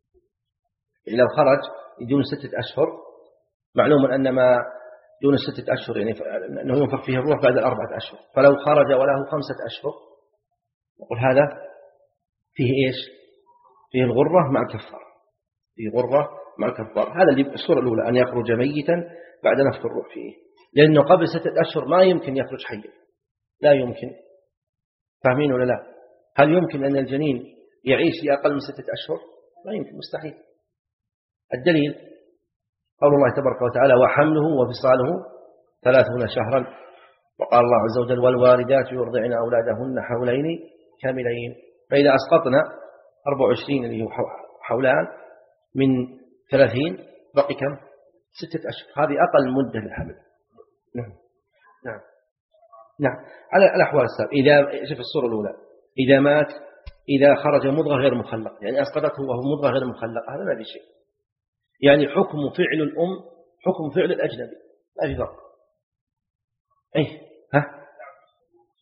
لو خرج دون ستة أشهر، معلوم أن ما دون ستة أشهر يعني أنه ينفخ فيه الروح بعد الأربعة أشهر، فلو خرج وله خمسة أشهر نقول هذا فيه إيش؟ فيه الغرة مع الكفارة، فيه غرة مع الكفارة. هذا اللي الصورة الأولى أن يخرج ميتا بعد نفخ الروح فيه، لأنه قبل ستة أشهر ما يمكن يخرج حيا، لا يمكن. فاهمين ولا لا؟ هل يمكن أن الجنين يعيش لأقل من ستة أشهر؟ لا يمكن، مستحيل. الدليل قول الله تبارك وتعالى وحمله وفصاله ثلاثون شهرا، وقال الله عز وجل والوالدات يرضعن أولادهن حولين كاملين، فإذا أسقطنا أربعة وعشرين اللي هو حولان من ثلاثين بقي كم؟ ستة أشهر. هذه أقل مدة للحمل. نعم نعم نعم على الأحوال السابقة. إذا شوف الصورة الأولى، إذا مات إذا خرج مضغة غير مخلقة، يعني أسقطته وهو مضغة غير مخلقة، هذا ما في شيء، يعني حكم فعل الأم حكم فعل الأجنبي، لا في فرق. أي ها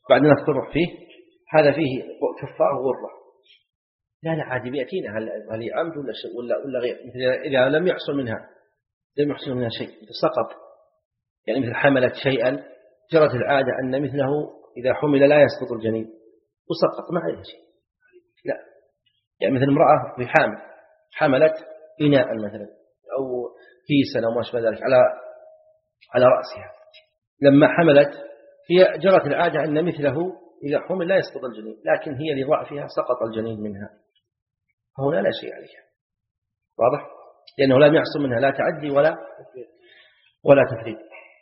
بعد نذكر الروح فيه هذا فيه كفار غرة. لا لا عادي بيأتينا هل عمد ولا شيء ولا ولا غير. مثل إذا لم يحصل منها لم يحصل منها شيء سقط، يعني مثل حملت شيئا جرت العادة أن مثله إذا حمل لا يسقط الجنين وسقط ما عليه شيء. لا يعني مثل امرأة في حامل حملت إناء مثلا أو كيسا أو ما شابه ذلك على على رأسها، لما حملت هي جرت العادة أن مثله إذا حمل لا يسقط الجنين، لكن هي لضعفها سقط الجنين منها، هنا لا شيء عليها. واضح؟ لأنه لم يحصل منها لا تعدي ولا ولا تفريط.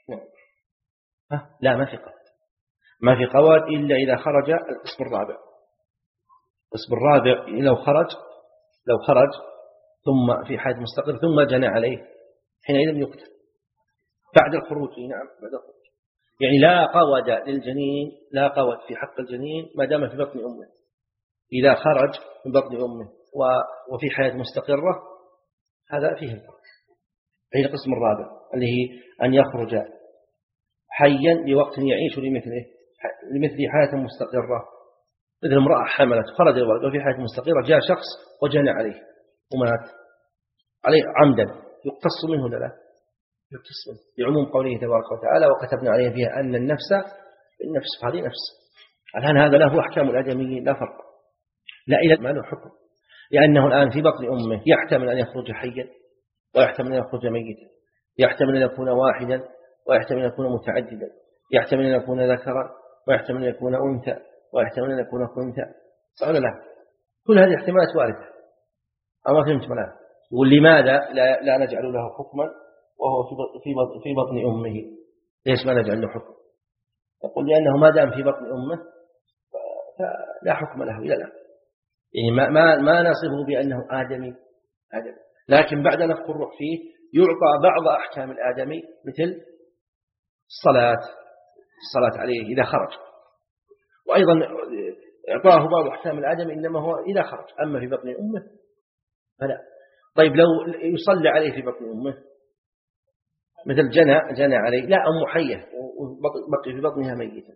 لا ما في قواد، ما في قواد إلا إذا خرج القسم الرابع. القسم الرابع لو خرج لو خرج ثم في حد مستقر ثم جنى عليه حينئذ يقتل بعد الخروج. نعم بعد الخروج، يعني لا قواد للجنين، لا قواد في حق الجنين ما دام في بطن أمه. إذا خرج من بطن أمه وفي حياة مستقرة هذا فيه القواد. هي القسم الرابع اللي هي أن يخرج حيا لوقت يعيش لمثله لمثل حياة مستقرة، مثل امرأة حملت خرج الولد وفي حياة مستقرة جاء شخص وجنى عليه ومات عليه عمدا يقتص منه ولا لا؟ يقتص منه بعموم قوله تبارك وتعالى وكتبنا عليه فيها أن النفس بالنفس، هذه نفس. الآن هذا له أحكام الآدميين لا فرق، لا إلى ما له حكم، لأنه الآن في بطن أمه يحتمل أن يخرج حيا ويحتمل أن يخرج ميتا، يحتمل أن يكون واحدا ويحتمل أن يكون متعددا، يحتمل أن يكون ذكرا ويحتمل أن يكون أنثى ويحتمل أن يكون كنثى، صح ولا لا؟ كل هذه احتمالات واردة. أما فهمت معناه؟ ولماذا لا, لا نجعل له حكما وهو في في بطن أمه؟ ليش ما نجعل له حكم؟ يقول لأنه ما دام في بطن أمه فلا حكم له إلى الآن، يعني ما ما ما نصفه بأنه آدمي آدمي، لكن بعد نفخ الروح فيه يعطى بعض أحكام الآدمي مثل الصلاة الصلاة عليه إذا خرج، وأيضا إعطاه بعض أحكام الآدمي إنما هو إذا خرج، أما في بطن أمه فلا. طيب لو يصلى عليه في بطن أمه مثل جنى جنى عليه لا أم حية وبقي في بطنها ميتا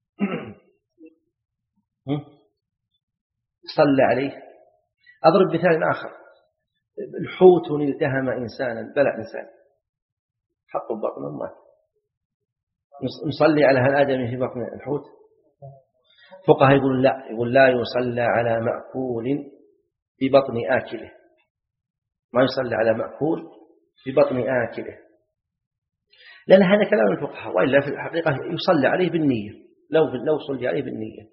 صلى عليه. أضرب مثال آخر، الحوت التهم إنسانا بلع إنسان حط بطن أمه، نصلي على هالآدمي في بطن الحوت؟ فقهاء يقول لا، يقول لا يصلى على مأكول في بطن آكله، ما يصلى على مأكول في بطن آكله، لأن هذا كلام الفقهاء، وإلا في الحقيقة يصلى عليه بالنية لو لو صلي عليه بالنية.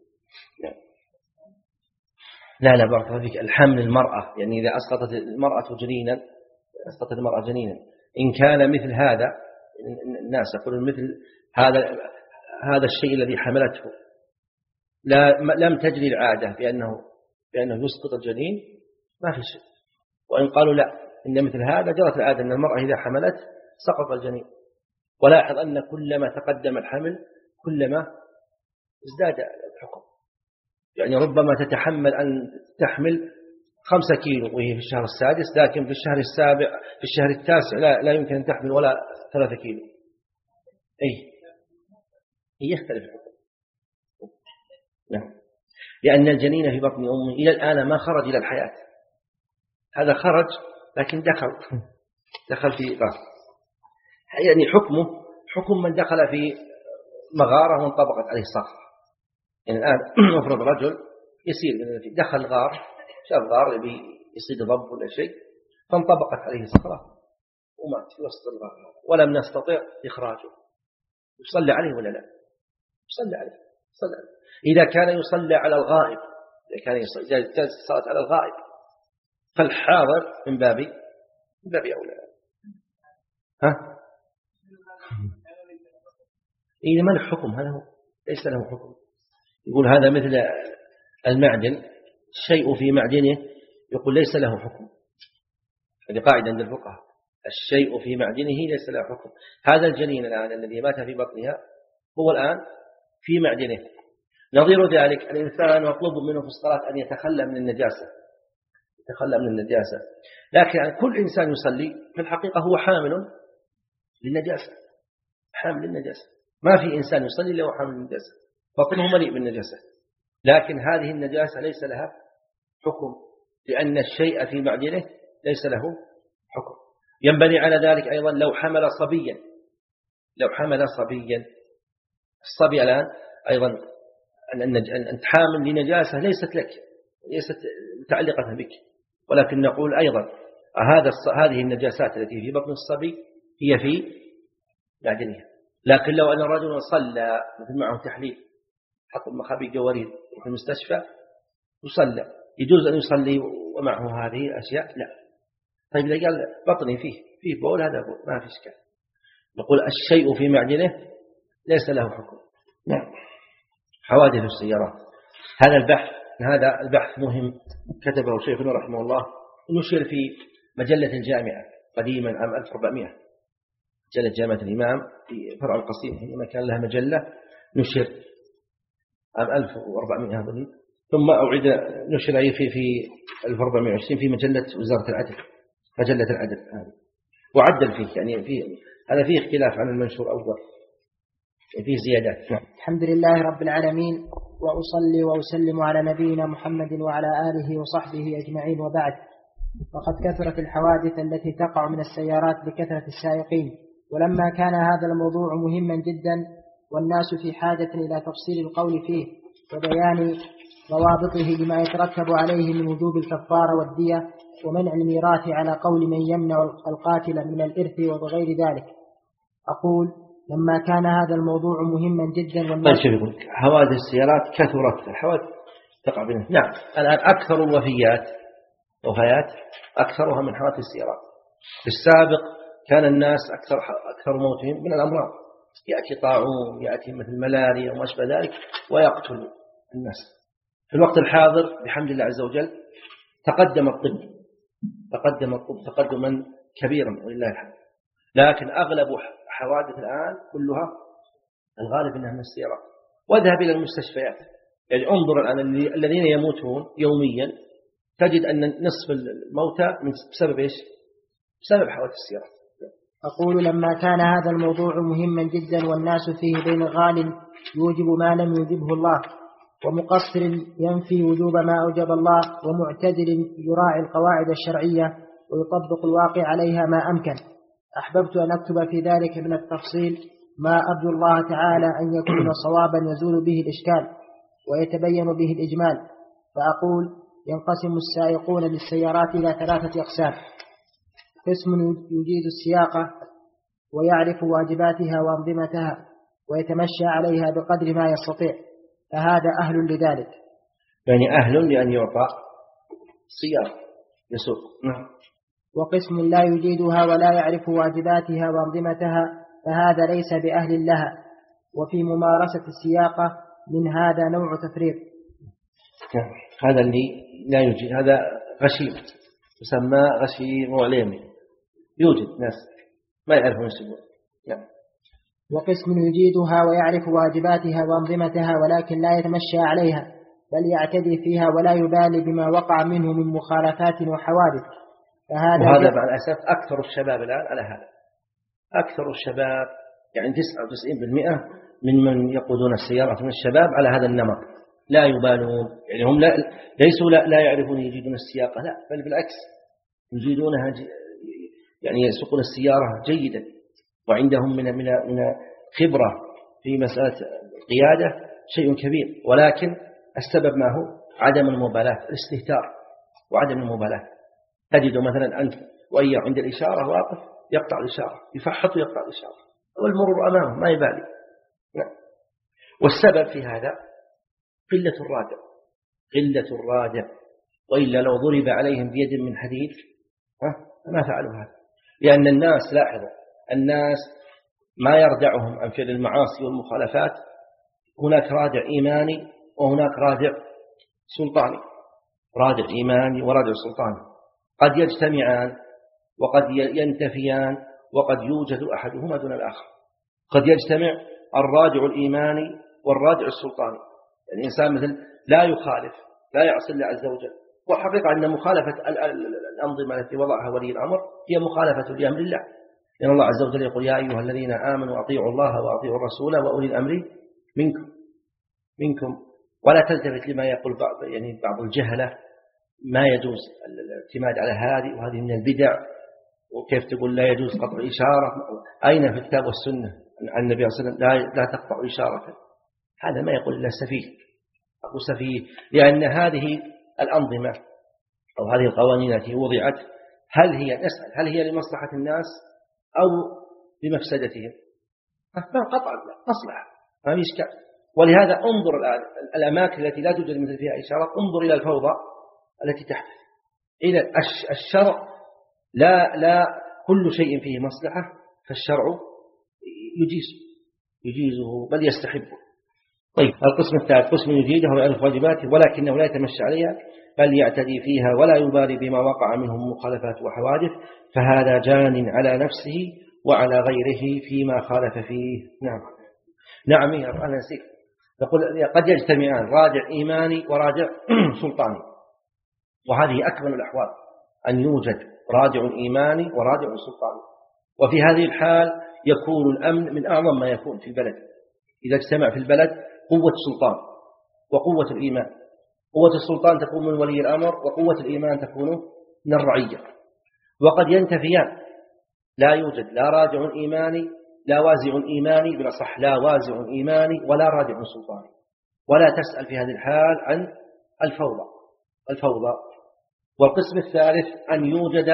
لا لا بارك الله فيك، الحمل المرأة يعني إذا أسقطت المرأة جنينا أسقطت المرأة جنينا إن كان مثل هذا الناس يقولون مثل هذا هذا الشيء الذي حملته لا لم تجري العادة بأنه بأنه يسقط الجنين ما في شيء، وإن قالوا لا إن مثل هذا جرت العادة أن المرأة إذا حملت سقط الجنين. ولاحظ أن كلما تقدم الحمل كلما ازداد الحكم، يعني ربما تتحمل أن تحمل خمسة كيلو وهي في الشهر السادس، لكن في الشهر السابع في الشهر التاسع لا, لا يمكن أن تحمل ولا ثلاثة كيلو. أي يختلف الحكم. نعم، لأن الجنين في بطن أمه إلى الآن ما خرج إلى الحياة، هذا خرج لكن دخل دخل في غار، يعني حكمه حكم من دخل في مغارة وانطبقت عليه صخرة. يعني الآن مفرض رجل يسير دخل غار، شاف غار يبي يصيد ضب ولا شيء فانطبقت عليه صخرة ومات في وسط الغار ولم نستطع إخراجه، يصلى عليه ولا لا؟ يصلى عليه. يصلى عليه إذا كان يصلى على الغائب، إذا كان يصلى إذا جاءت الصلاة على الغائب فالحاضر من باب من باب أولى. ها إذا ما له حكم، هذا هو ليس له حكم. يقول هذا مثل المعدن، الشيء في معدنه يقول ليس له حكم، هذه قاعدة عند الفقهاء، الشيء في معدنه ليس له حكم. هذا الجنين الآن الذي مات في بطنها هو الآن في معدنه. نظير ذلك الإنسان مطلوب منه في الصلاة أن يتخلى من النجاسة، يتخلى من النجاسة، لكن يعني كل إنسان يصلي في الحقيقة هو حامل للنجاسة، حامل للنجاسة، ما في إنسان يصلي إلا هو حامل للنجاسة. بطنه مليء بالنجاسة، لكن هذه النجاسة ليس لها حكم، لأن الشيء في معدنه ليس له حكم. ينبني على ذلك أيضا لو حمل صبيا، لو حمل صبيا، الصبي الآن أيضا أن تحامل لنجاسة ليست لك، ليست متعلقة بك، ولكن نقول أيضا هذا هذه النجاسات التي في بطن الصبي هي في معدنها. لكن لو أن الرجل صلى مثل معه تحليل، حط مخابي قوارير في المستشفى وصلى، يجوز أن يصلي ومعه هذه الأشياء؟ لا. طيب إذا قال بطني فيه فيه بول، هذا بول ما في إشكال، نقول الشيء في معدنه ليس له حكم. نعم. حوادث السيارات، هذا البحث هذا البحث مهم كتبه شيخنا رحمه الله، نشر في مجلة الجامعة قديما عام ألف وأربعمائة، مجلة جامعة الإمام في فرع القصيم، حينما كان لها مجلة نشر عام ألف وأربعمائة هذا، ثم أعيد نشر في في ألف وأربعمائة وعشرين في مجلة وزارة العدل، مجلة العدل هذه، وعدل فيه، يعني فيه هذا فيه اختلاف عن المنشور أول، فيه زيادات. نعم. الحمد لله رب العالمين، وأصلي وأسلم على نبينا محمد وعلى آله وصحبه أجمعين، وبعد. وقد كثرت الحوادث التي تقع من السيارات بكثرة السائقين، ولما كان هذا الموضوع مهما جدا والناس في حاجة إلى تفصيل القول فيه وبيان ضوابطه لما يترتب عليه من وجوب الكفارة والدية ومنع الميراث على قول من يمنع القاتل من الإرث وغير ذلك، أقول لما كان هذا الموضوع مهما جدا والناس حوادث السيارات كثرت، الحوادث تقع بينهم. نعم. الآن أكثر الوفيات وفيات أكثرها من حوادث السيارات. في السابق كان الناس أكثر أكثر موتهم من الأمراض، يأتي طاعون، يأتي مثل ملاريا وما أشبه ذلك ويقتل الناس. في الوقت الحاضر بحمد الله عز وجل تقدم الطب، تقدم الطب تقدما كبيرا ولله الحمد، لكن أغلب حوادث الآن كلها الغالب أنها من السيارات. واذهب إلى المستشفيات، يعني انظر الآن الذين يموتون يوميا تجد أن نصف الموتى بسبب إيش؟ بسبب حوادث السيارات. أقول لما كان هذا الموضوع مهما جدا والناس فيه بين غال يوجب ما لم يوجبه الله، ومقصر ينفي وجوب ما أوجب الله، ومعتدل يراعي القواعد الشرعية ويطبق الواقع عليها ما أمكن، أحببت أن أكتب في ذلك من التفصيل ما أرجو الله تعالى أن يكون صوابا يزول به الإشكال ويتبين به الإجمال. فأقول ينقسم السائقون للسيارات إلى ثلاثة أقسام: قسم يجيد السياقة ويعرف واجباتها وأنظمتها ويتمشى عليها بقدر ما يستطيع، فهذا أهل لذلك، يعني أهل لأن يعطى سيارة يسوق. نعم. وقسم لا يجيدها ولا يعرف واجباتها وأنظمتها، فهذا ليس بأهل لها. وفي ممارسة السياقة من هذا نوع تفريط. هذا اللي لا يجيد، هذا غشيم، يسمى غشيم وعليمي، يوجد ناس ما يعرفون يسوقون. نعم. وقسم يجيدها ويعرف واجباتها وأنظمتها ولكن لا يتمشى عليها، بل يعتدي فيها ولا يبالي بما وقع منه من مخالفات وحوادث، فهذا وهذا مع الأسف أكثر الشباب الآن على هذا، أكثر الشباب يعني تسعة وتسعين بالمئة من من يقودون السيارة من الشباب على هذا النمط، لا يبالون، يعني هم لا ليسوا لا, لا يعرفون يجيدون السياقة، لا بل بالعكس يجيدونها، يعني يسوقون السيارة جيدا، وعندهم من من من خبرة في مسألة القيادة شيء كبير، ولكن السبب ما هو عدم المبالاة، الاستهتار وعدم المبالاة. تجد مثلا أنت وإياه عند الإشارة واقف يقطع الإشارة، يفحط ويقطع الإشارة، والمرور أمامه ما يبالي. والسبب في هذا قلة الرادع، قلة الرادع، وإلا لو ضرب عليهم بيد من حديد ما فعلوا هذا، لأن الناس لاحظوا الناس ما يردعهم عن فعل المعاصي والمخالفات، هناك رادع إيماني وهناك رادع سلطاني، رادع إيماني ورادع سلطاني قد يجتمعان وقد ينتفيان وقد يوجد أحدهما دون الآخر. قد يجتمع الرادع الإيماني والرادع السلطاني، يعني الإنسان مثل لا يخالف لا يعصي الله عز وجل، والحقيقة أن مخالفة الأنظمة التي وضعها ولي الأمر هي مخالفة لأمر الله، لأن الله عز وجل يقول يا أيها الذين آمنوا أطيعوا الله وأطيعوا الرسول وأولي الأمر منكم. منكم ولا تلتفت لما يقول بعض يعني بعض الجهلة ما يجوز الاعتماد على هذه وهذه من البدع، وكيف تقول لا يجوز قطع إشارة؟ أين في الكتاب والسنة عن النبي صلى الله عليه وسلم لا تقطع إشارة؟ هذا ما يقول إلا سفيه. أقول سفيه لأن هذه الأنظمة أو هذه القوانين التي وضعت هل هي نسأل هل هي لمصلحة الناس أو لمفسدتهم؟ ما قطع مصلحة ما يشكل. ولهذا انظر الآن الأماكن التي لا توجد مثل فيها إشارات، انظر إلى الفوضى التي تحدث. إذا الشرع لا لا كل شيء فيه مصلحة فالشرع يجيزه يجيزه بل يستحبه. طيب القسم الثالث قسم يجيده ويعرف واجباته ولكنه لا يتمشى عليها بل يعتدي فيها ولا يبالي بما وقع منهم مخالفات وحوادث، فهذا جان على نفسه وعلى غيره فيما خالف فيه. نعم نعم أنا نسيت يقول قد يجتمعان راجع إيماني وراجع سلطاني، وهذه أكمل الأحوال أن يوجد راجع إيماني وراجع سلطاني. وفي هذه الحال يكون الأمن من أعظم ما يكون في البلد إذا اجتمع في البلد قوة السلطان وقوة الإيمان. قوة السلطان تكون من ولي الأمر وقوة الإيمان تكون من الرعية، وقد ينتفيان لا يوجد لا راجع إيماني لا وازع إيماني بالأصح لا وازع إيماني ولا راجع سلطاني، ولا تسأل في هذه الحال عن الفوضى الفوضى. والقسم الثالث أن يوجد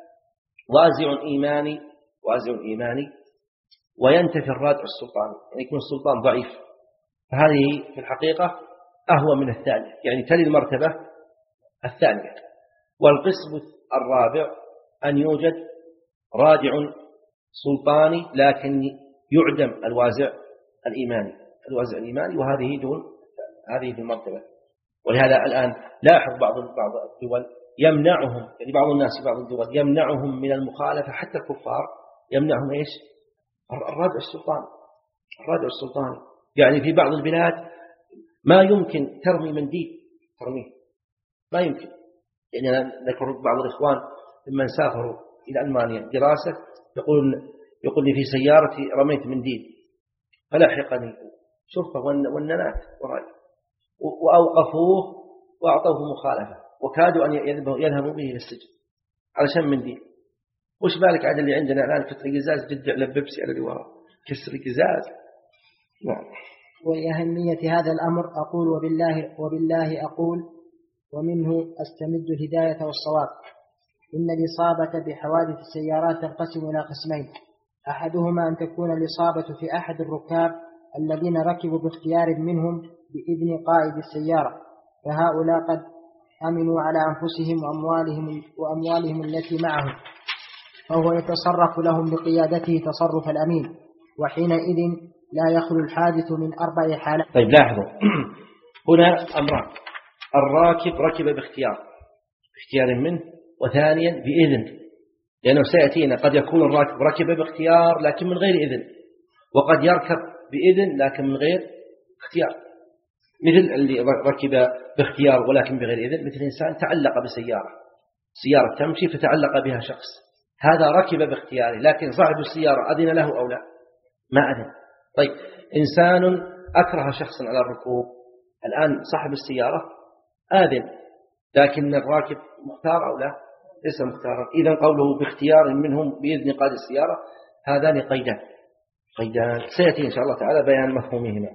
وازع إيماني وازع إيماني وينتفي الراجع السلطاني، يعني يكون السلطان ضعيف، فهذه في الحقيقة أهوى من الثانية يعني تلي المرتبة الثانية. والقسم الرابع أن يوجد راجع سلطاني لكن يعدم الوازع الإيماني الوازع الإيماني وهذه دون هذه في المرتبة. ولهذا الآن لاحظ بعض بعض الدول يمنعهم يعني بعض الناس في بعض الدول يمنعهم من المخالفة حتى الكفار يمنعهم إيش؟ الراجع السلطاني الراجع السلطاني. يعني في بعض البلاد ما يمكن ترمي منديل ترميه ما يمكن. يعني أنا ذكر بعض الإخوان لما سافروا إلى ألمانيا دراسة يقول يقول لي في سيارتي رميت منديل فلاحقني شرطة والننات وراي وأوقفوه وأعطوه مخالفة وكادوا أن يذهبوا به إلى السجن علشان منديل. وش بالك عاد اللي عندنا الآن كسر قزاز جد على بيبسي على الوراء كسر قزاز. نعم. ولأهمية هذا الأمر أقول وبالله وبالله أقول ومنه أستمد الهداية والصواب. إن الإصابة بحوادث السيارات تنقسم إلى قسمين، أحدهما أن تكون الإصابة في أحد الركاب الذين ركبوا باختيار منهم بإذن قائد السيارة، فهؤلاء قد أمنوا على أنفسهم وأموالهم, وأموالهم التي معهم، فهو يتصرف لهم بقيادته تصرف الأمين، وحينئذ لا يخلو الحادث من أربع حالات. طيب لاحظوا هنا أمران، الراكب ركب باختيار باختيار منه، وثانيا بإذن، لأنه سيأتينا قد يكون الراكب ركب باختيار لكن من غير إذن، وقد يركب بإذن لكن من غير اختيار، مثل اللي ركب باختيار ولكن بغير إذن، مثل إنسان تعلق بسيارة سيارة تمشي فتعلق بها شخص، هذا ركب باختياره لكن صاحب السيارة أذن له أو لا؟ ما أذن. طيب إنسان أكره شخصا على الركوب، الآن صاحب السيارة آذن لكن الراكب مختار أو لا؟ ليس مختارا. إذن قوله باختيار منهم بإذن قائد السيارة هذان قيدان قيدان سيأتي إن شاء الله تعالى بيان مفهومهما.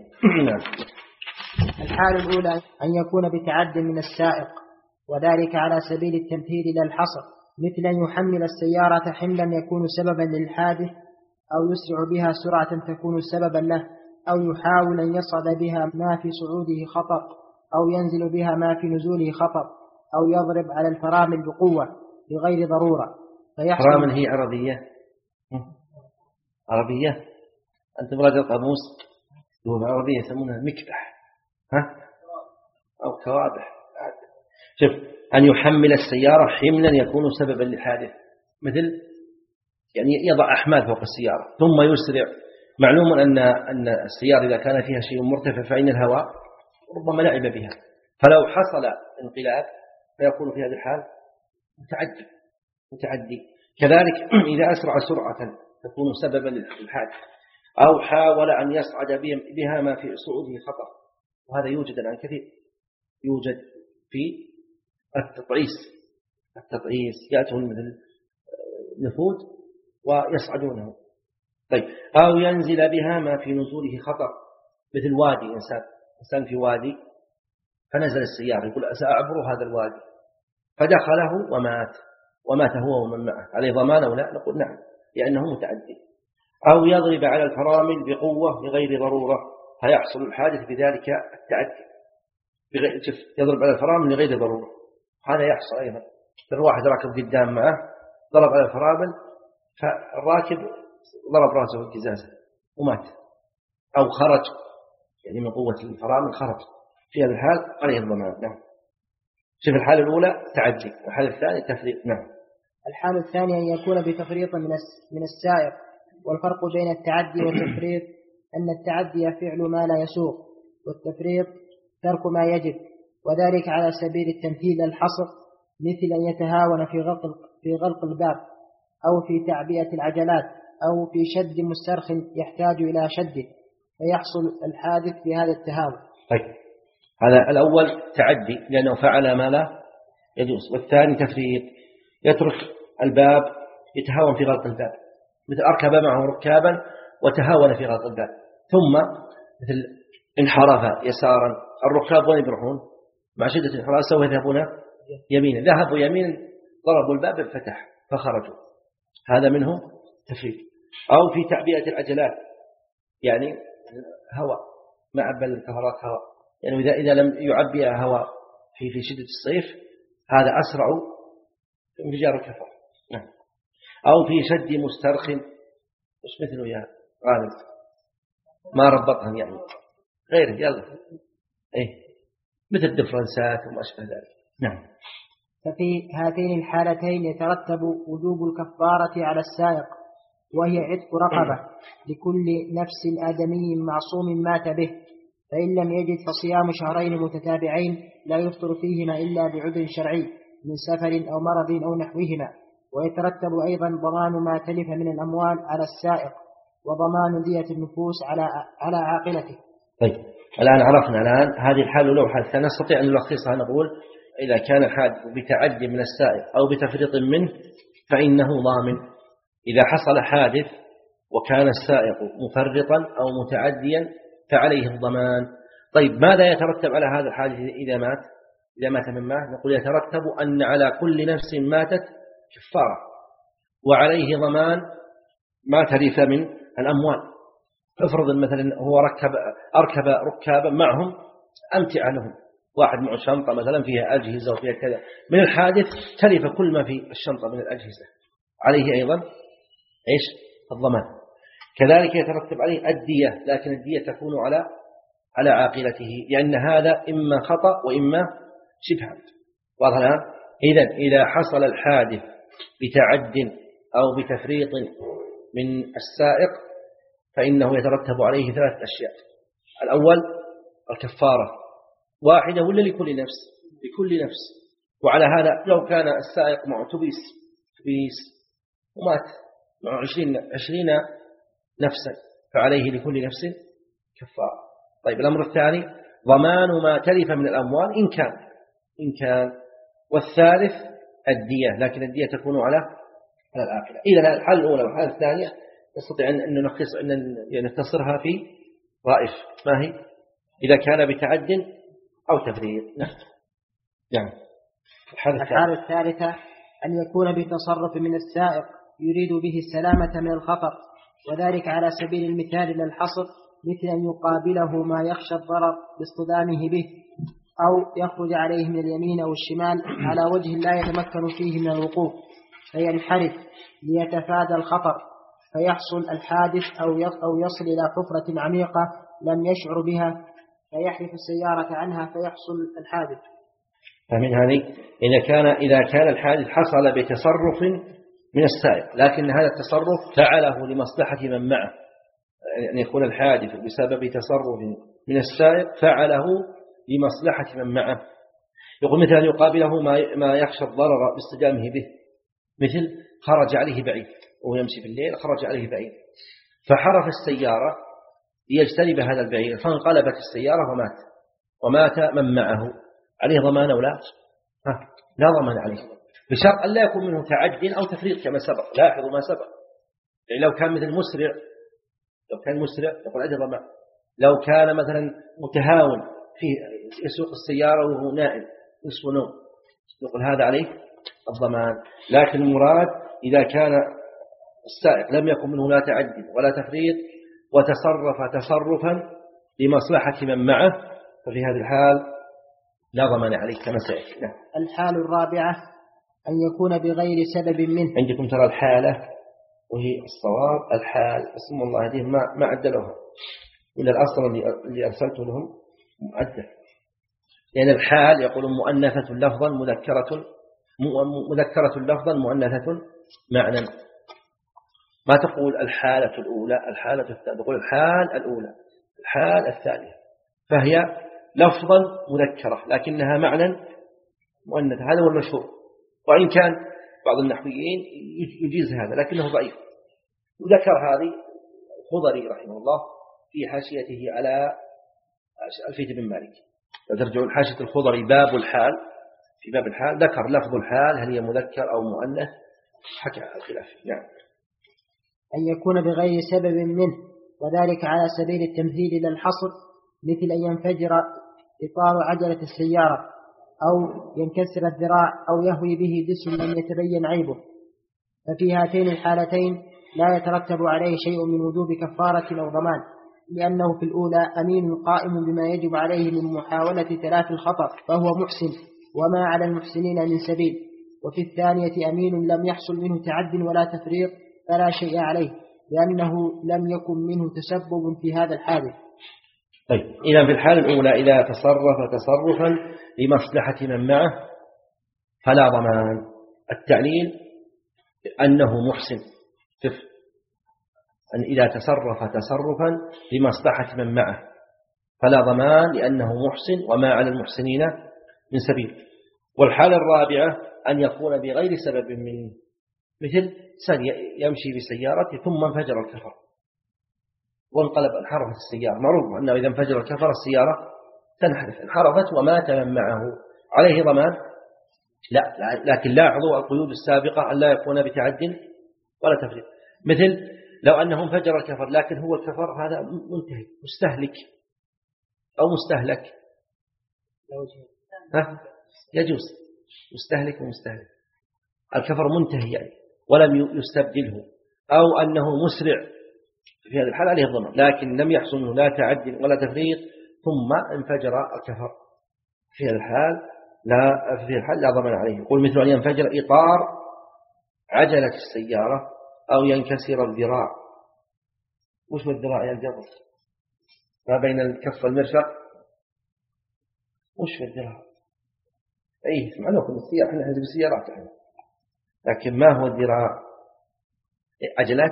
الحالة الأولى أن يكون بتعد من السائق، وذلك على سبيل التمثيل لا الحصر، مثل أن يحمل السيارة حملا يكون سببا للحادث، أو يسرع بها سرعة تكون سببا له، أو يحاول أن يصعد بها ما في صعوده خطر، أو ينزل بها ما في نزوله خطر، أو يضرب على الفرامل بقوة بغير ضرورة. فرامل هي عربية عربية أنت براد القاموس لغة عربية يسمونها مكبح ها أو كوابح. شوف أن يحمل السيارة حملا يكون سببا للحادث، مثل يعني يضع أحمال فوق السيارة ثم يسرع. معلوم أن أن السيارة إذا كان فيها شيء مرتفع فإن الهواء ربما لعب بها، فلو حصل انقلاب فيكون في هذه الحال متعدي متعدي. كذلك إذا أسرع سرعة تكون سببا للحادث، أو حاول أن يصعد بها ما في صعوده خطر وهذا يوجد الآن كثير، يوجد في التطعيس التطعيس يأتون مثل نفود ويصعدونه. طيب أو ينزل بها ما في نزوله خطر، مثل وادي، إنسان إنسان في وادي فنزل السيارة يقول سأعبر هذا الوادي فدخله ومات ومات هو ومن معه، عليه ضمان أو لا؟ نقول نعم لأنه متعدي. أو يضرب على الفرامل بقوة لغير ضرورة فيحصل الحادث بذلك التعدي. يضرب على الفرامل لغير ضرورة، هذا يحصل أيضا. الواحد راكب قدام معه ضرب على الفرامل فالراكب ضرب رأسه الجزازة ومات، أو خرج يعني من قوة الفرامل خرج، في هذا الحال عليه الضمان. نعم. شوف الحالة الأولى تعدي، والحالة الثانية تفريط. نعم. الحالة الثانية أن يكون بتفريط من السائق. والفرق بين التعدي والتفريط أن التعدي فعل ما لا يسوق، والتفريط ترك ما يجب، وذلك على سبيل التمثيل الحصر، مثل أن يتهاون في غلق في غلق الباب، أو في تعبئة العجلات، أو في شد مسترخٍ يحتاج إلى شده، فيحصل الحادث بهذا التهاون. طيب هذا الأول تعدي لأنه فعل ما لا يجوز، والثاني تفريط يترك الباب يتهاون في غلق الباب، مثل أركب معه ركابا وتهاون في غلق الباب، ثم مثل انحرف يسارا. الركاب وين يروحون؟ مع شدة الانحراف سوف يذهبون يمينا، ذهبوا يمينا ضربوا الباب انفتح فخرجوا، هذا منه تفريط. أو في تعبئة العجلات، يعني هواء ما عبى الكهرات هواء، يعني إذا إذا لم يعبئها هواء في في شدة الصيف هذا أسرع انفجار الكفر. نعم. أو في شد مسترخٍ، وش مثله يا غالب؟ ما ربطهم يعني غيره، يلا إيه مثل الدفرنسات وما أشبه ذلك. نعم. ففي هاتين الحالتين يترتب وجوب الكفارة على السائق، وهي عتق رقبة لكل نفس آدمي معصوم مات به، فإن لم يجد فصيام شهرين متتابعين لا يفطر فيهما إلا بعذر شرعي من سفر أو مرض أو نحوهما. ويترتب أيضا ضمان ما تلف من الأموال على السائق، وضمان دية النفوس على على عاقلته. طيب الآن عرفنا الآن هذه الحالة الأولى والحالة الثانية، نستطيع أن نلخصها نقول إذا كان الحادث بتعدي من السائق أو بتفريط منه فإنه ضامن. إذا حصل حادث وكان السائق مفرطا أو متعديا فعليه الضمان. طيب ماذا يترتب على هذا الحادث إذا مات؟ إذا مات من مات نقول يترتب أن على كل نفس ماتت كفارة، وعليه ضمان ما تلف من الأموال. افرض مثلا هو ركب أركب ركابا معهم أمتعة لهم، واحد معه شنطة مثلا فيها أجهزة وفيها كذا، من الحادث تلف كل ما في الشنطة من الأجهزة، عليه أيضا إيش؟ الضمان. كذلك يترتب عليه الدية، لكن الدية تكون على على عاقلته، لأن هذا إما خطأ وإما شبه عمد. واضح الآن؟ إذن إذا حصل الحادث بتعد أو بتفريط من السائق فإنه يترتب عليه ثلاث أشياء. الأول الكفارة واحدة ولا لكل نفس؟ لكل نفس. وعلى هذا لو كان السائق معه تبيس تبيس ومات معه عشرين عشرين نفسا فعليه لكل نفس كفارة. طيب الأمر الثاني ضمان ما تلف من الأموال إن كان إن كان والثالث الدية، لكن الدية تكون على على العاقلة. إذا الحالة الأولى والحالة الثانية نستطيع أن نلخص أن نختصرها في رائف، ما هي؟ إذا كان بتعد أو تفريط. نعم. الحالة الثالثة أن يكون بتصرف من السائق يريد به السلامة من الخطر، وذلك على سبيل المثال لا الحصر، مثل أن يقابله ما يخشى الضرر باصطدامه به، أو يخرج عليه من اليمين أو الشمال على وجه لا يتمكن فيه من الوقوف فينحرف ليتفادى الخطر فيحصل الحادث، أو يصل إلى حفرة عميقة لم يشعر بها فيحرف السيارة عنها فيحصل الحادث. فمن هذه إذا كان إذا كان الحادث حصل بتصرف من السائق، لكن هذا التصرف فعله لمصلحة من معه، أن يكون الحادث بسبب تصرف من السائق فعله لمصلحة من معه. يقول مثل أن يقابله ما يخشى الضرر باصطدامه به، مثل خرج عليه بعيد وهو يمشي في الليل، خرج عليه بعيد فحرف السيارة ليجتنب هذا البعيد فانقلبت السيارة ومات، ومات من معه عليه ضمان أو لا؟ ها لا ضمان عليه، بشرط أن لا يكون منه تعد أو تفريط كما سبق. لاحظوا ما سبق، يعني لو كان مثل مسرع، لو كان مسرع يقول عليه ضمان. لو كان مثلا متهاون في يسوق السيارة وهو نائم نصف نوم يقول هذا عليه الضمان. لكن المراد إذا كان السائق لم يكن منه لا تعد ولا تفريط وتصرف تصرفا لمصلحة من معه، ففي هذه الحال لا ضمان عليه كما سيأتي. نعم. الحال الرابعة أن يكون بغير سبب منه. عندكم ترى الحالة وهي الصواب الحال، اسم الله هذه ما ما عدلوها إلا الأصل اللي أرسلته لهم معدل، لأن يعني الحال يقول مؤنثة لفظا مذكرة مذكرة لفظا مؤنثة معنى. ما تقول الحالة الأولى الحالة الثانية، تقول الحال الأولى الحال الثانية، فهي لفظا مذكرة لكنها معنى مؤنث. هذا هو المشهور، وإن كان بعض النحويين يجيز هذا لكنه ضعيف. وذكر هذه الخضري رحمه الله في حاشيته على ألفية بن مالك. لو ترجعون حاشية الخضري باب الحال، في باب الحال ذكر لفظ الحال هل هي مذكر أو مؤنث، حكى الخلاف. نعم. أن يكون بغير سبب منه، وذلك على سبيل التمثيل لا الحصر، مثل أن ينفجر إطار عجلة السيارة أو ينكسر الذراع أو يهوي به جسم لم يتبين عيبه. ففي هاتين الحالتين لا يترتب عليه شيء من وجوب كفارة أو ضمان، لأنه في الأولى أمين قائم بما يجب عليه من محاولة تلافي الخطأ فهو محسن وما على المحسنين من سبيل، وفي الثانية أمين لم يحصل منه تعد ولا تفريط فلا شيء عليه، لأنه لم يكن منه تسبب في هذا الحادث. طيب، إذا في الحالة الأولى إذا تصرف تصرفا لمصلحة من معه فلا ضمان. التعليل أنه محسن، أن إذا تصرف تصرفا لمصلحة من معه فلا ضمان لأنه محسن وما على المحسنين من سبيل. والحالة الرابعة أن يكون بغير سبب منه، مثل سن يمشي بسيارته ثم انفجر الكفر وانقلب انحرفت السيارة، معروف أنه إذا انفجر الكفر السيارة تنحرف، انحرفت ومات من معه، عليه ضمان؟ لا. لكن لاحظوا القيود السابقة أن لا يكون بتعد ولا تفريط. مثل لو أنه انفجر الكفر لكن هو الكفر هذا منتهي مستهلك أو مستهلك، ها؟ يجوز مستهلك ومستهلك، الكفر منتهي يعني ولم يستبدله، أو أنه مسرع، في هذه الحالة عليه الضمان، لكن لم يحصل منه لا تعد ولا تفريط ثم انفجر الكفر، في هذه الحال لا في الحال لا ضمان عليه. يقول مثل أن ينفجر إطار عجلة السيارة أو ينكسر الذراع. وش هو الذراع؟ ينجبر ما بين الكف والمرفق. وش هو الذراع؟ أي معناه كل السيارة، احنا نحن بالسيارات يعني. لكن ما هو الذراع؟ عجلات.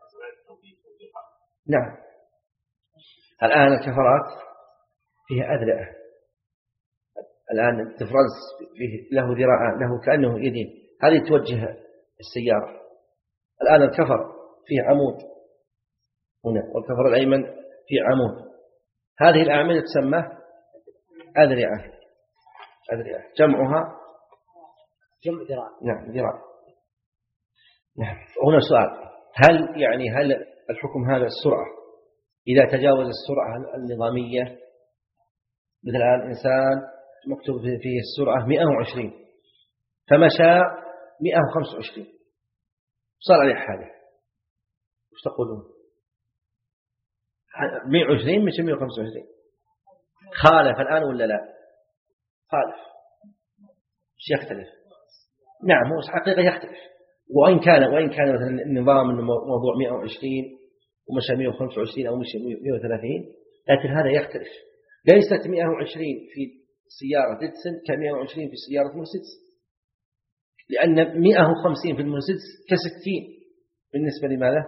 نعم. الآن الكفرات فيها أذرعة، الآن التفرنس فيه له ذراعان، له كأنه يدين، هذه توجه السيارة. الآن الكفر فيه عمود هنا والكفر الأيمن فيه عمود، هذه الأعمدة تسمى أذرعة. أذرعة جمعها جمع ذراع. نعم ذراع. نعم. هنا سؤال، هل يعني هل الحكم هذا السرعة إذا تجاوز السرعة النظامية، مثل الآن إنسان مكتوب فيه السرعة مئة وعشرين فمشى مئة وخمسة وعشرين صار عليه حادث، وش تقولون؟ مئة وعشرين مش مئة وخمسة وعشرين، خالف الآن ولا لا؟ خالف. مش يختلف؟ نعم هو حقيقة يختلف، وإن كان وإن كان مثلا النظام موضوع مئة وعشرين ومشى مئة وخمسة وعشرين أو مشى مئة وثلاثين، لكن هذا يختلف. ليست مئة وعشرين في سيارة ديتسن كمئة وعشرين في سيارة مرسيدس، لأن مئة وخمسين في المرسيدس كستين بالنسبة لماذا؟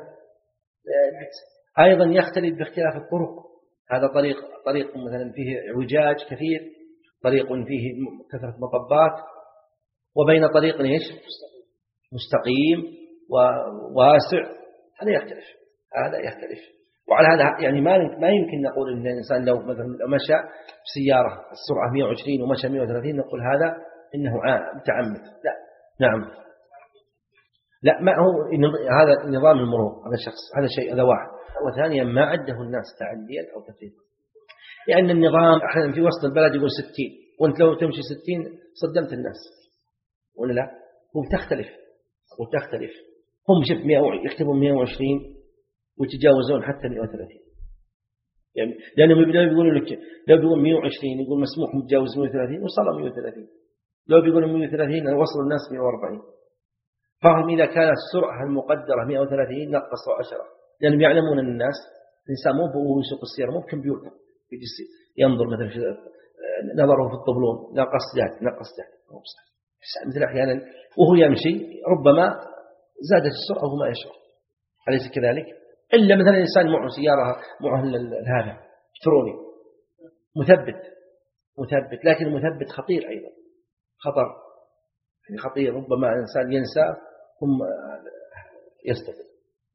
أيضا يختلف باختلاف الطرق. هذا طريق طريق مثلا فيه اعوجاج كثير، طريق فيه كثرة مطبات، وبين طريق إيش؟ مستقيم وواسع، هذا يختلف. هذا يختلف وعلى هذا يعني ما ما يمكن نقول إن الإنسان لو مثلا مشى بسيارة السرعة مئة وعشرين ومشى مئة وثلاثين نقول هذا إنه متعمد. لا. نعم. لا، ما هو هذا نظام المرور، هذا شخص، هذا شيء، هذا واحد. وثانيا ما عده الناس تعديا أو تفريطا، لأن النظام أحيانا في وسط البلد يقول ستين وأنت لو تمشي ستين صدمت الناس ولا لا؟ وتختلف وتختلف هم شوف مئة يكتبون مئة وعشرين ويتجاوزون حتى مئة وثلاثين، يعني لأنهم لو بيقولوا لك لو بيقول مئة وعشرين يقول مسموح متجاوز مئة وثلاثين وصلوا مئة وثلاثين، لو بيقولوا مئة وثلاثين وصلوا الناس مئة وأربعين. فهم إذا كانت السرعة المقدرة مئة وثلاثين نقصوا عشرة، لأنهم يعلمون أن الناس الإنسان مو بهو يسوق السيارة مو بكمبيوتر يجلس ينظر مثلا في نظره في الطبلون نقص ذات نقص ذات مثل أحيانا وهو يمشي ربما زادت السرعة وهو ما يشعر، أليس كذلك؟ إلا مثلا إنسان معه سيارة معه هذا إلكتروني مثبت مثبت لكن المثبت خطير أيضا، خطر يعني خطير، ربما الإنسان ينسى ثم يستفد.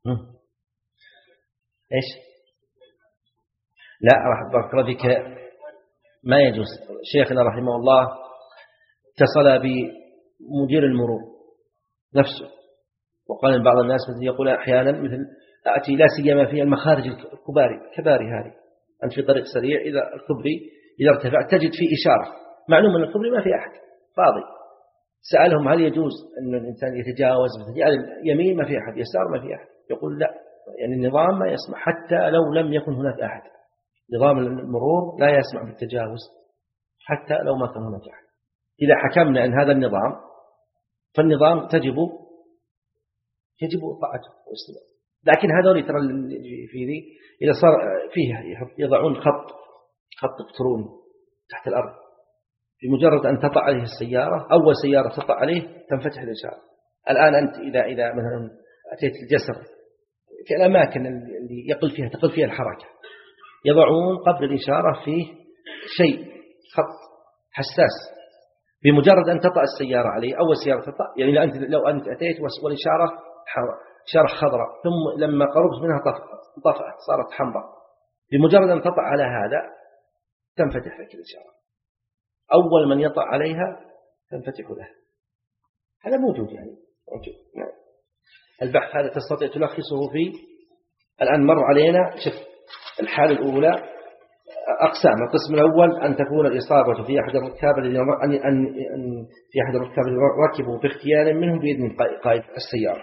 إيش؟ لا راح بارك الله فيك ما يجوز. شيخنا رحمه الله اتصل بمدير المرور نفسه وقال بعض الناس مثل يقول أحيانا مثل أتي لا سيما في المخارج الكباري كباري هذه أنت في طريق سريع إذا الكبري إذا ارتفع تجد فيه إشارة، معلوم أن الكبري ما في أحد فاضي، سألهم هل يجوز أن الإنسان يتجاوز يعني يمين ما في أحد يسار ما في أحد، يقول لا، يعني النظام ما يسمح حتى لو لم يكن هناك أحد، نظام المرور لا يسمح بالتجاوز حتى لو ما كان هناك أحد. إذا حكمنا أن هذا النظام فالنظام تجب يجب طاعته واستماعه، لكن هذول ترى في ذي إذا صار فيه يضعون خط خط إلكتروني تحت الأرض، بمجرد أن تطع عليه السيارة أول سيارة تطع عليه تنفتح الإشارة. الآن أنت إذا إذا مثلا أتيت الجسر كالأماكن اللي يقل فيها تقل فيها الحركة يضعون قبل الإشارة فيه شيء خط حساس، بمجرد أن تطع السيارة عليه أول سيارة تطع يعني لو أنت لو أنت أتيت والإشارة إشارة خضراء ثم لما قربت منها طفأت صارت حمراء، بمجرد أن تطع على هذا تنفتح لك الإشارة، أول من يطع عليها تنفتح له. هذا موجود يعني موجود. نعم. البحث هذا تستطيع تلخصه في الآن مر علينا شوف الحالة الأولى أقسام. القسم الأول أن تكون الإصابة في أحد الركاب الذين أن أن في أحد الركاب ركبوا باختيار منهم بإذن قائد السيارة،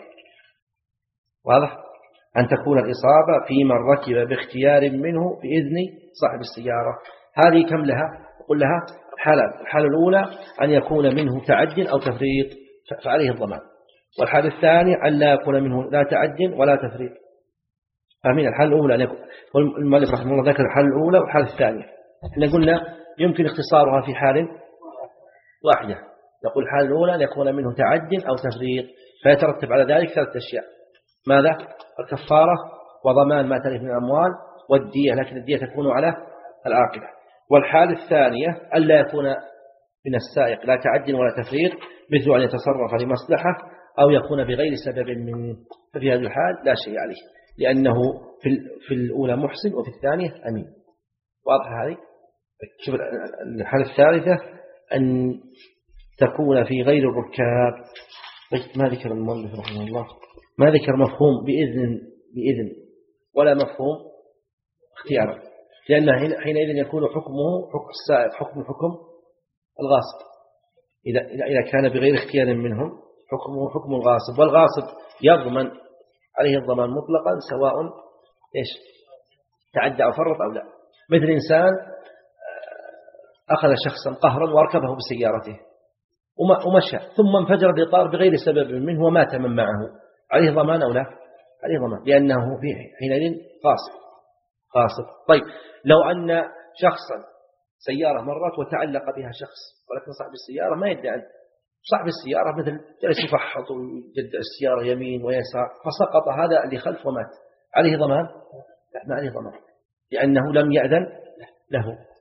واضح؟ أن تكون الإصابة في من ركب باختيار منه بإذن صاحب السيارة. هذه كم لها؟ قل لها حالات. الحالة الأولى أن يكون منه تعد أو تفريط فعليه الضمان، والحالة الثانية أن لا يكون منه لا تعد ولا تفريط. فاهمين؟ الحالة الأولى أن يكون المؤلف رحمه الله ذكر الحالة الأولى والحالة الثانية. احنا قلنا يمكن اختصارها في حال واحدة، نقول الحالة الأولى أن يكون منه تعد أو تفريط فيترتب على ذلك ثلاث أشياء. ماذا؟ الكفارة وضمان ما تلف من الأموال والدية، لكن الدية تكون على العاقبة. والحالة الثانية ألا يكون من السائق لا تعد ولا تفريط، مثل أن يتصرف لمصلحة أو يكون بغير سبب منه، ففي هذه الحال لا شيء عليه لأنه في في الأولى محسن وفي الثانية أمين. واضح هذه؟ شوف الحالة الثالثة أن تكون في غير الركاب. ما ذكر المؤلف رحمه الله ما ذكر مفهوم بإذن بإذن ولا مفهوم اختيارا، لأن حينئذ يكون حكمه حكم السائق حكم حكم الغاصب. إذا إذا كان بغير اختيار منهم حكمه حكم الغاصب، والغاصب يضمن عليه الضمان مطلقا سواء إيش تعدى أو فرط أو لا. مثل إنسان أخذ شخصا قهرا واركبه بسيارته ومشى ثم انفجر الإطار بغير سبب منه ومات من معه، عليه ضمان أو لا؟ عليه ضمان لأنه في حينئذ غاصب غاصب. طيب لو أن شخصا سيارة مرت وتعلق بها شخص ولكن صاحب السيارة ما يدري عنه، صاحب السيارة مثل جلس يفحط ويجدع السيارة يمين ويسار فسقط هذا اللي خلف ومات، عليه ضمان؟ لا ما عليه ضمان لأنه لم يأذن له.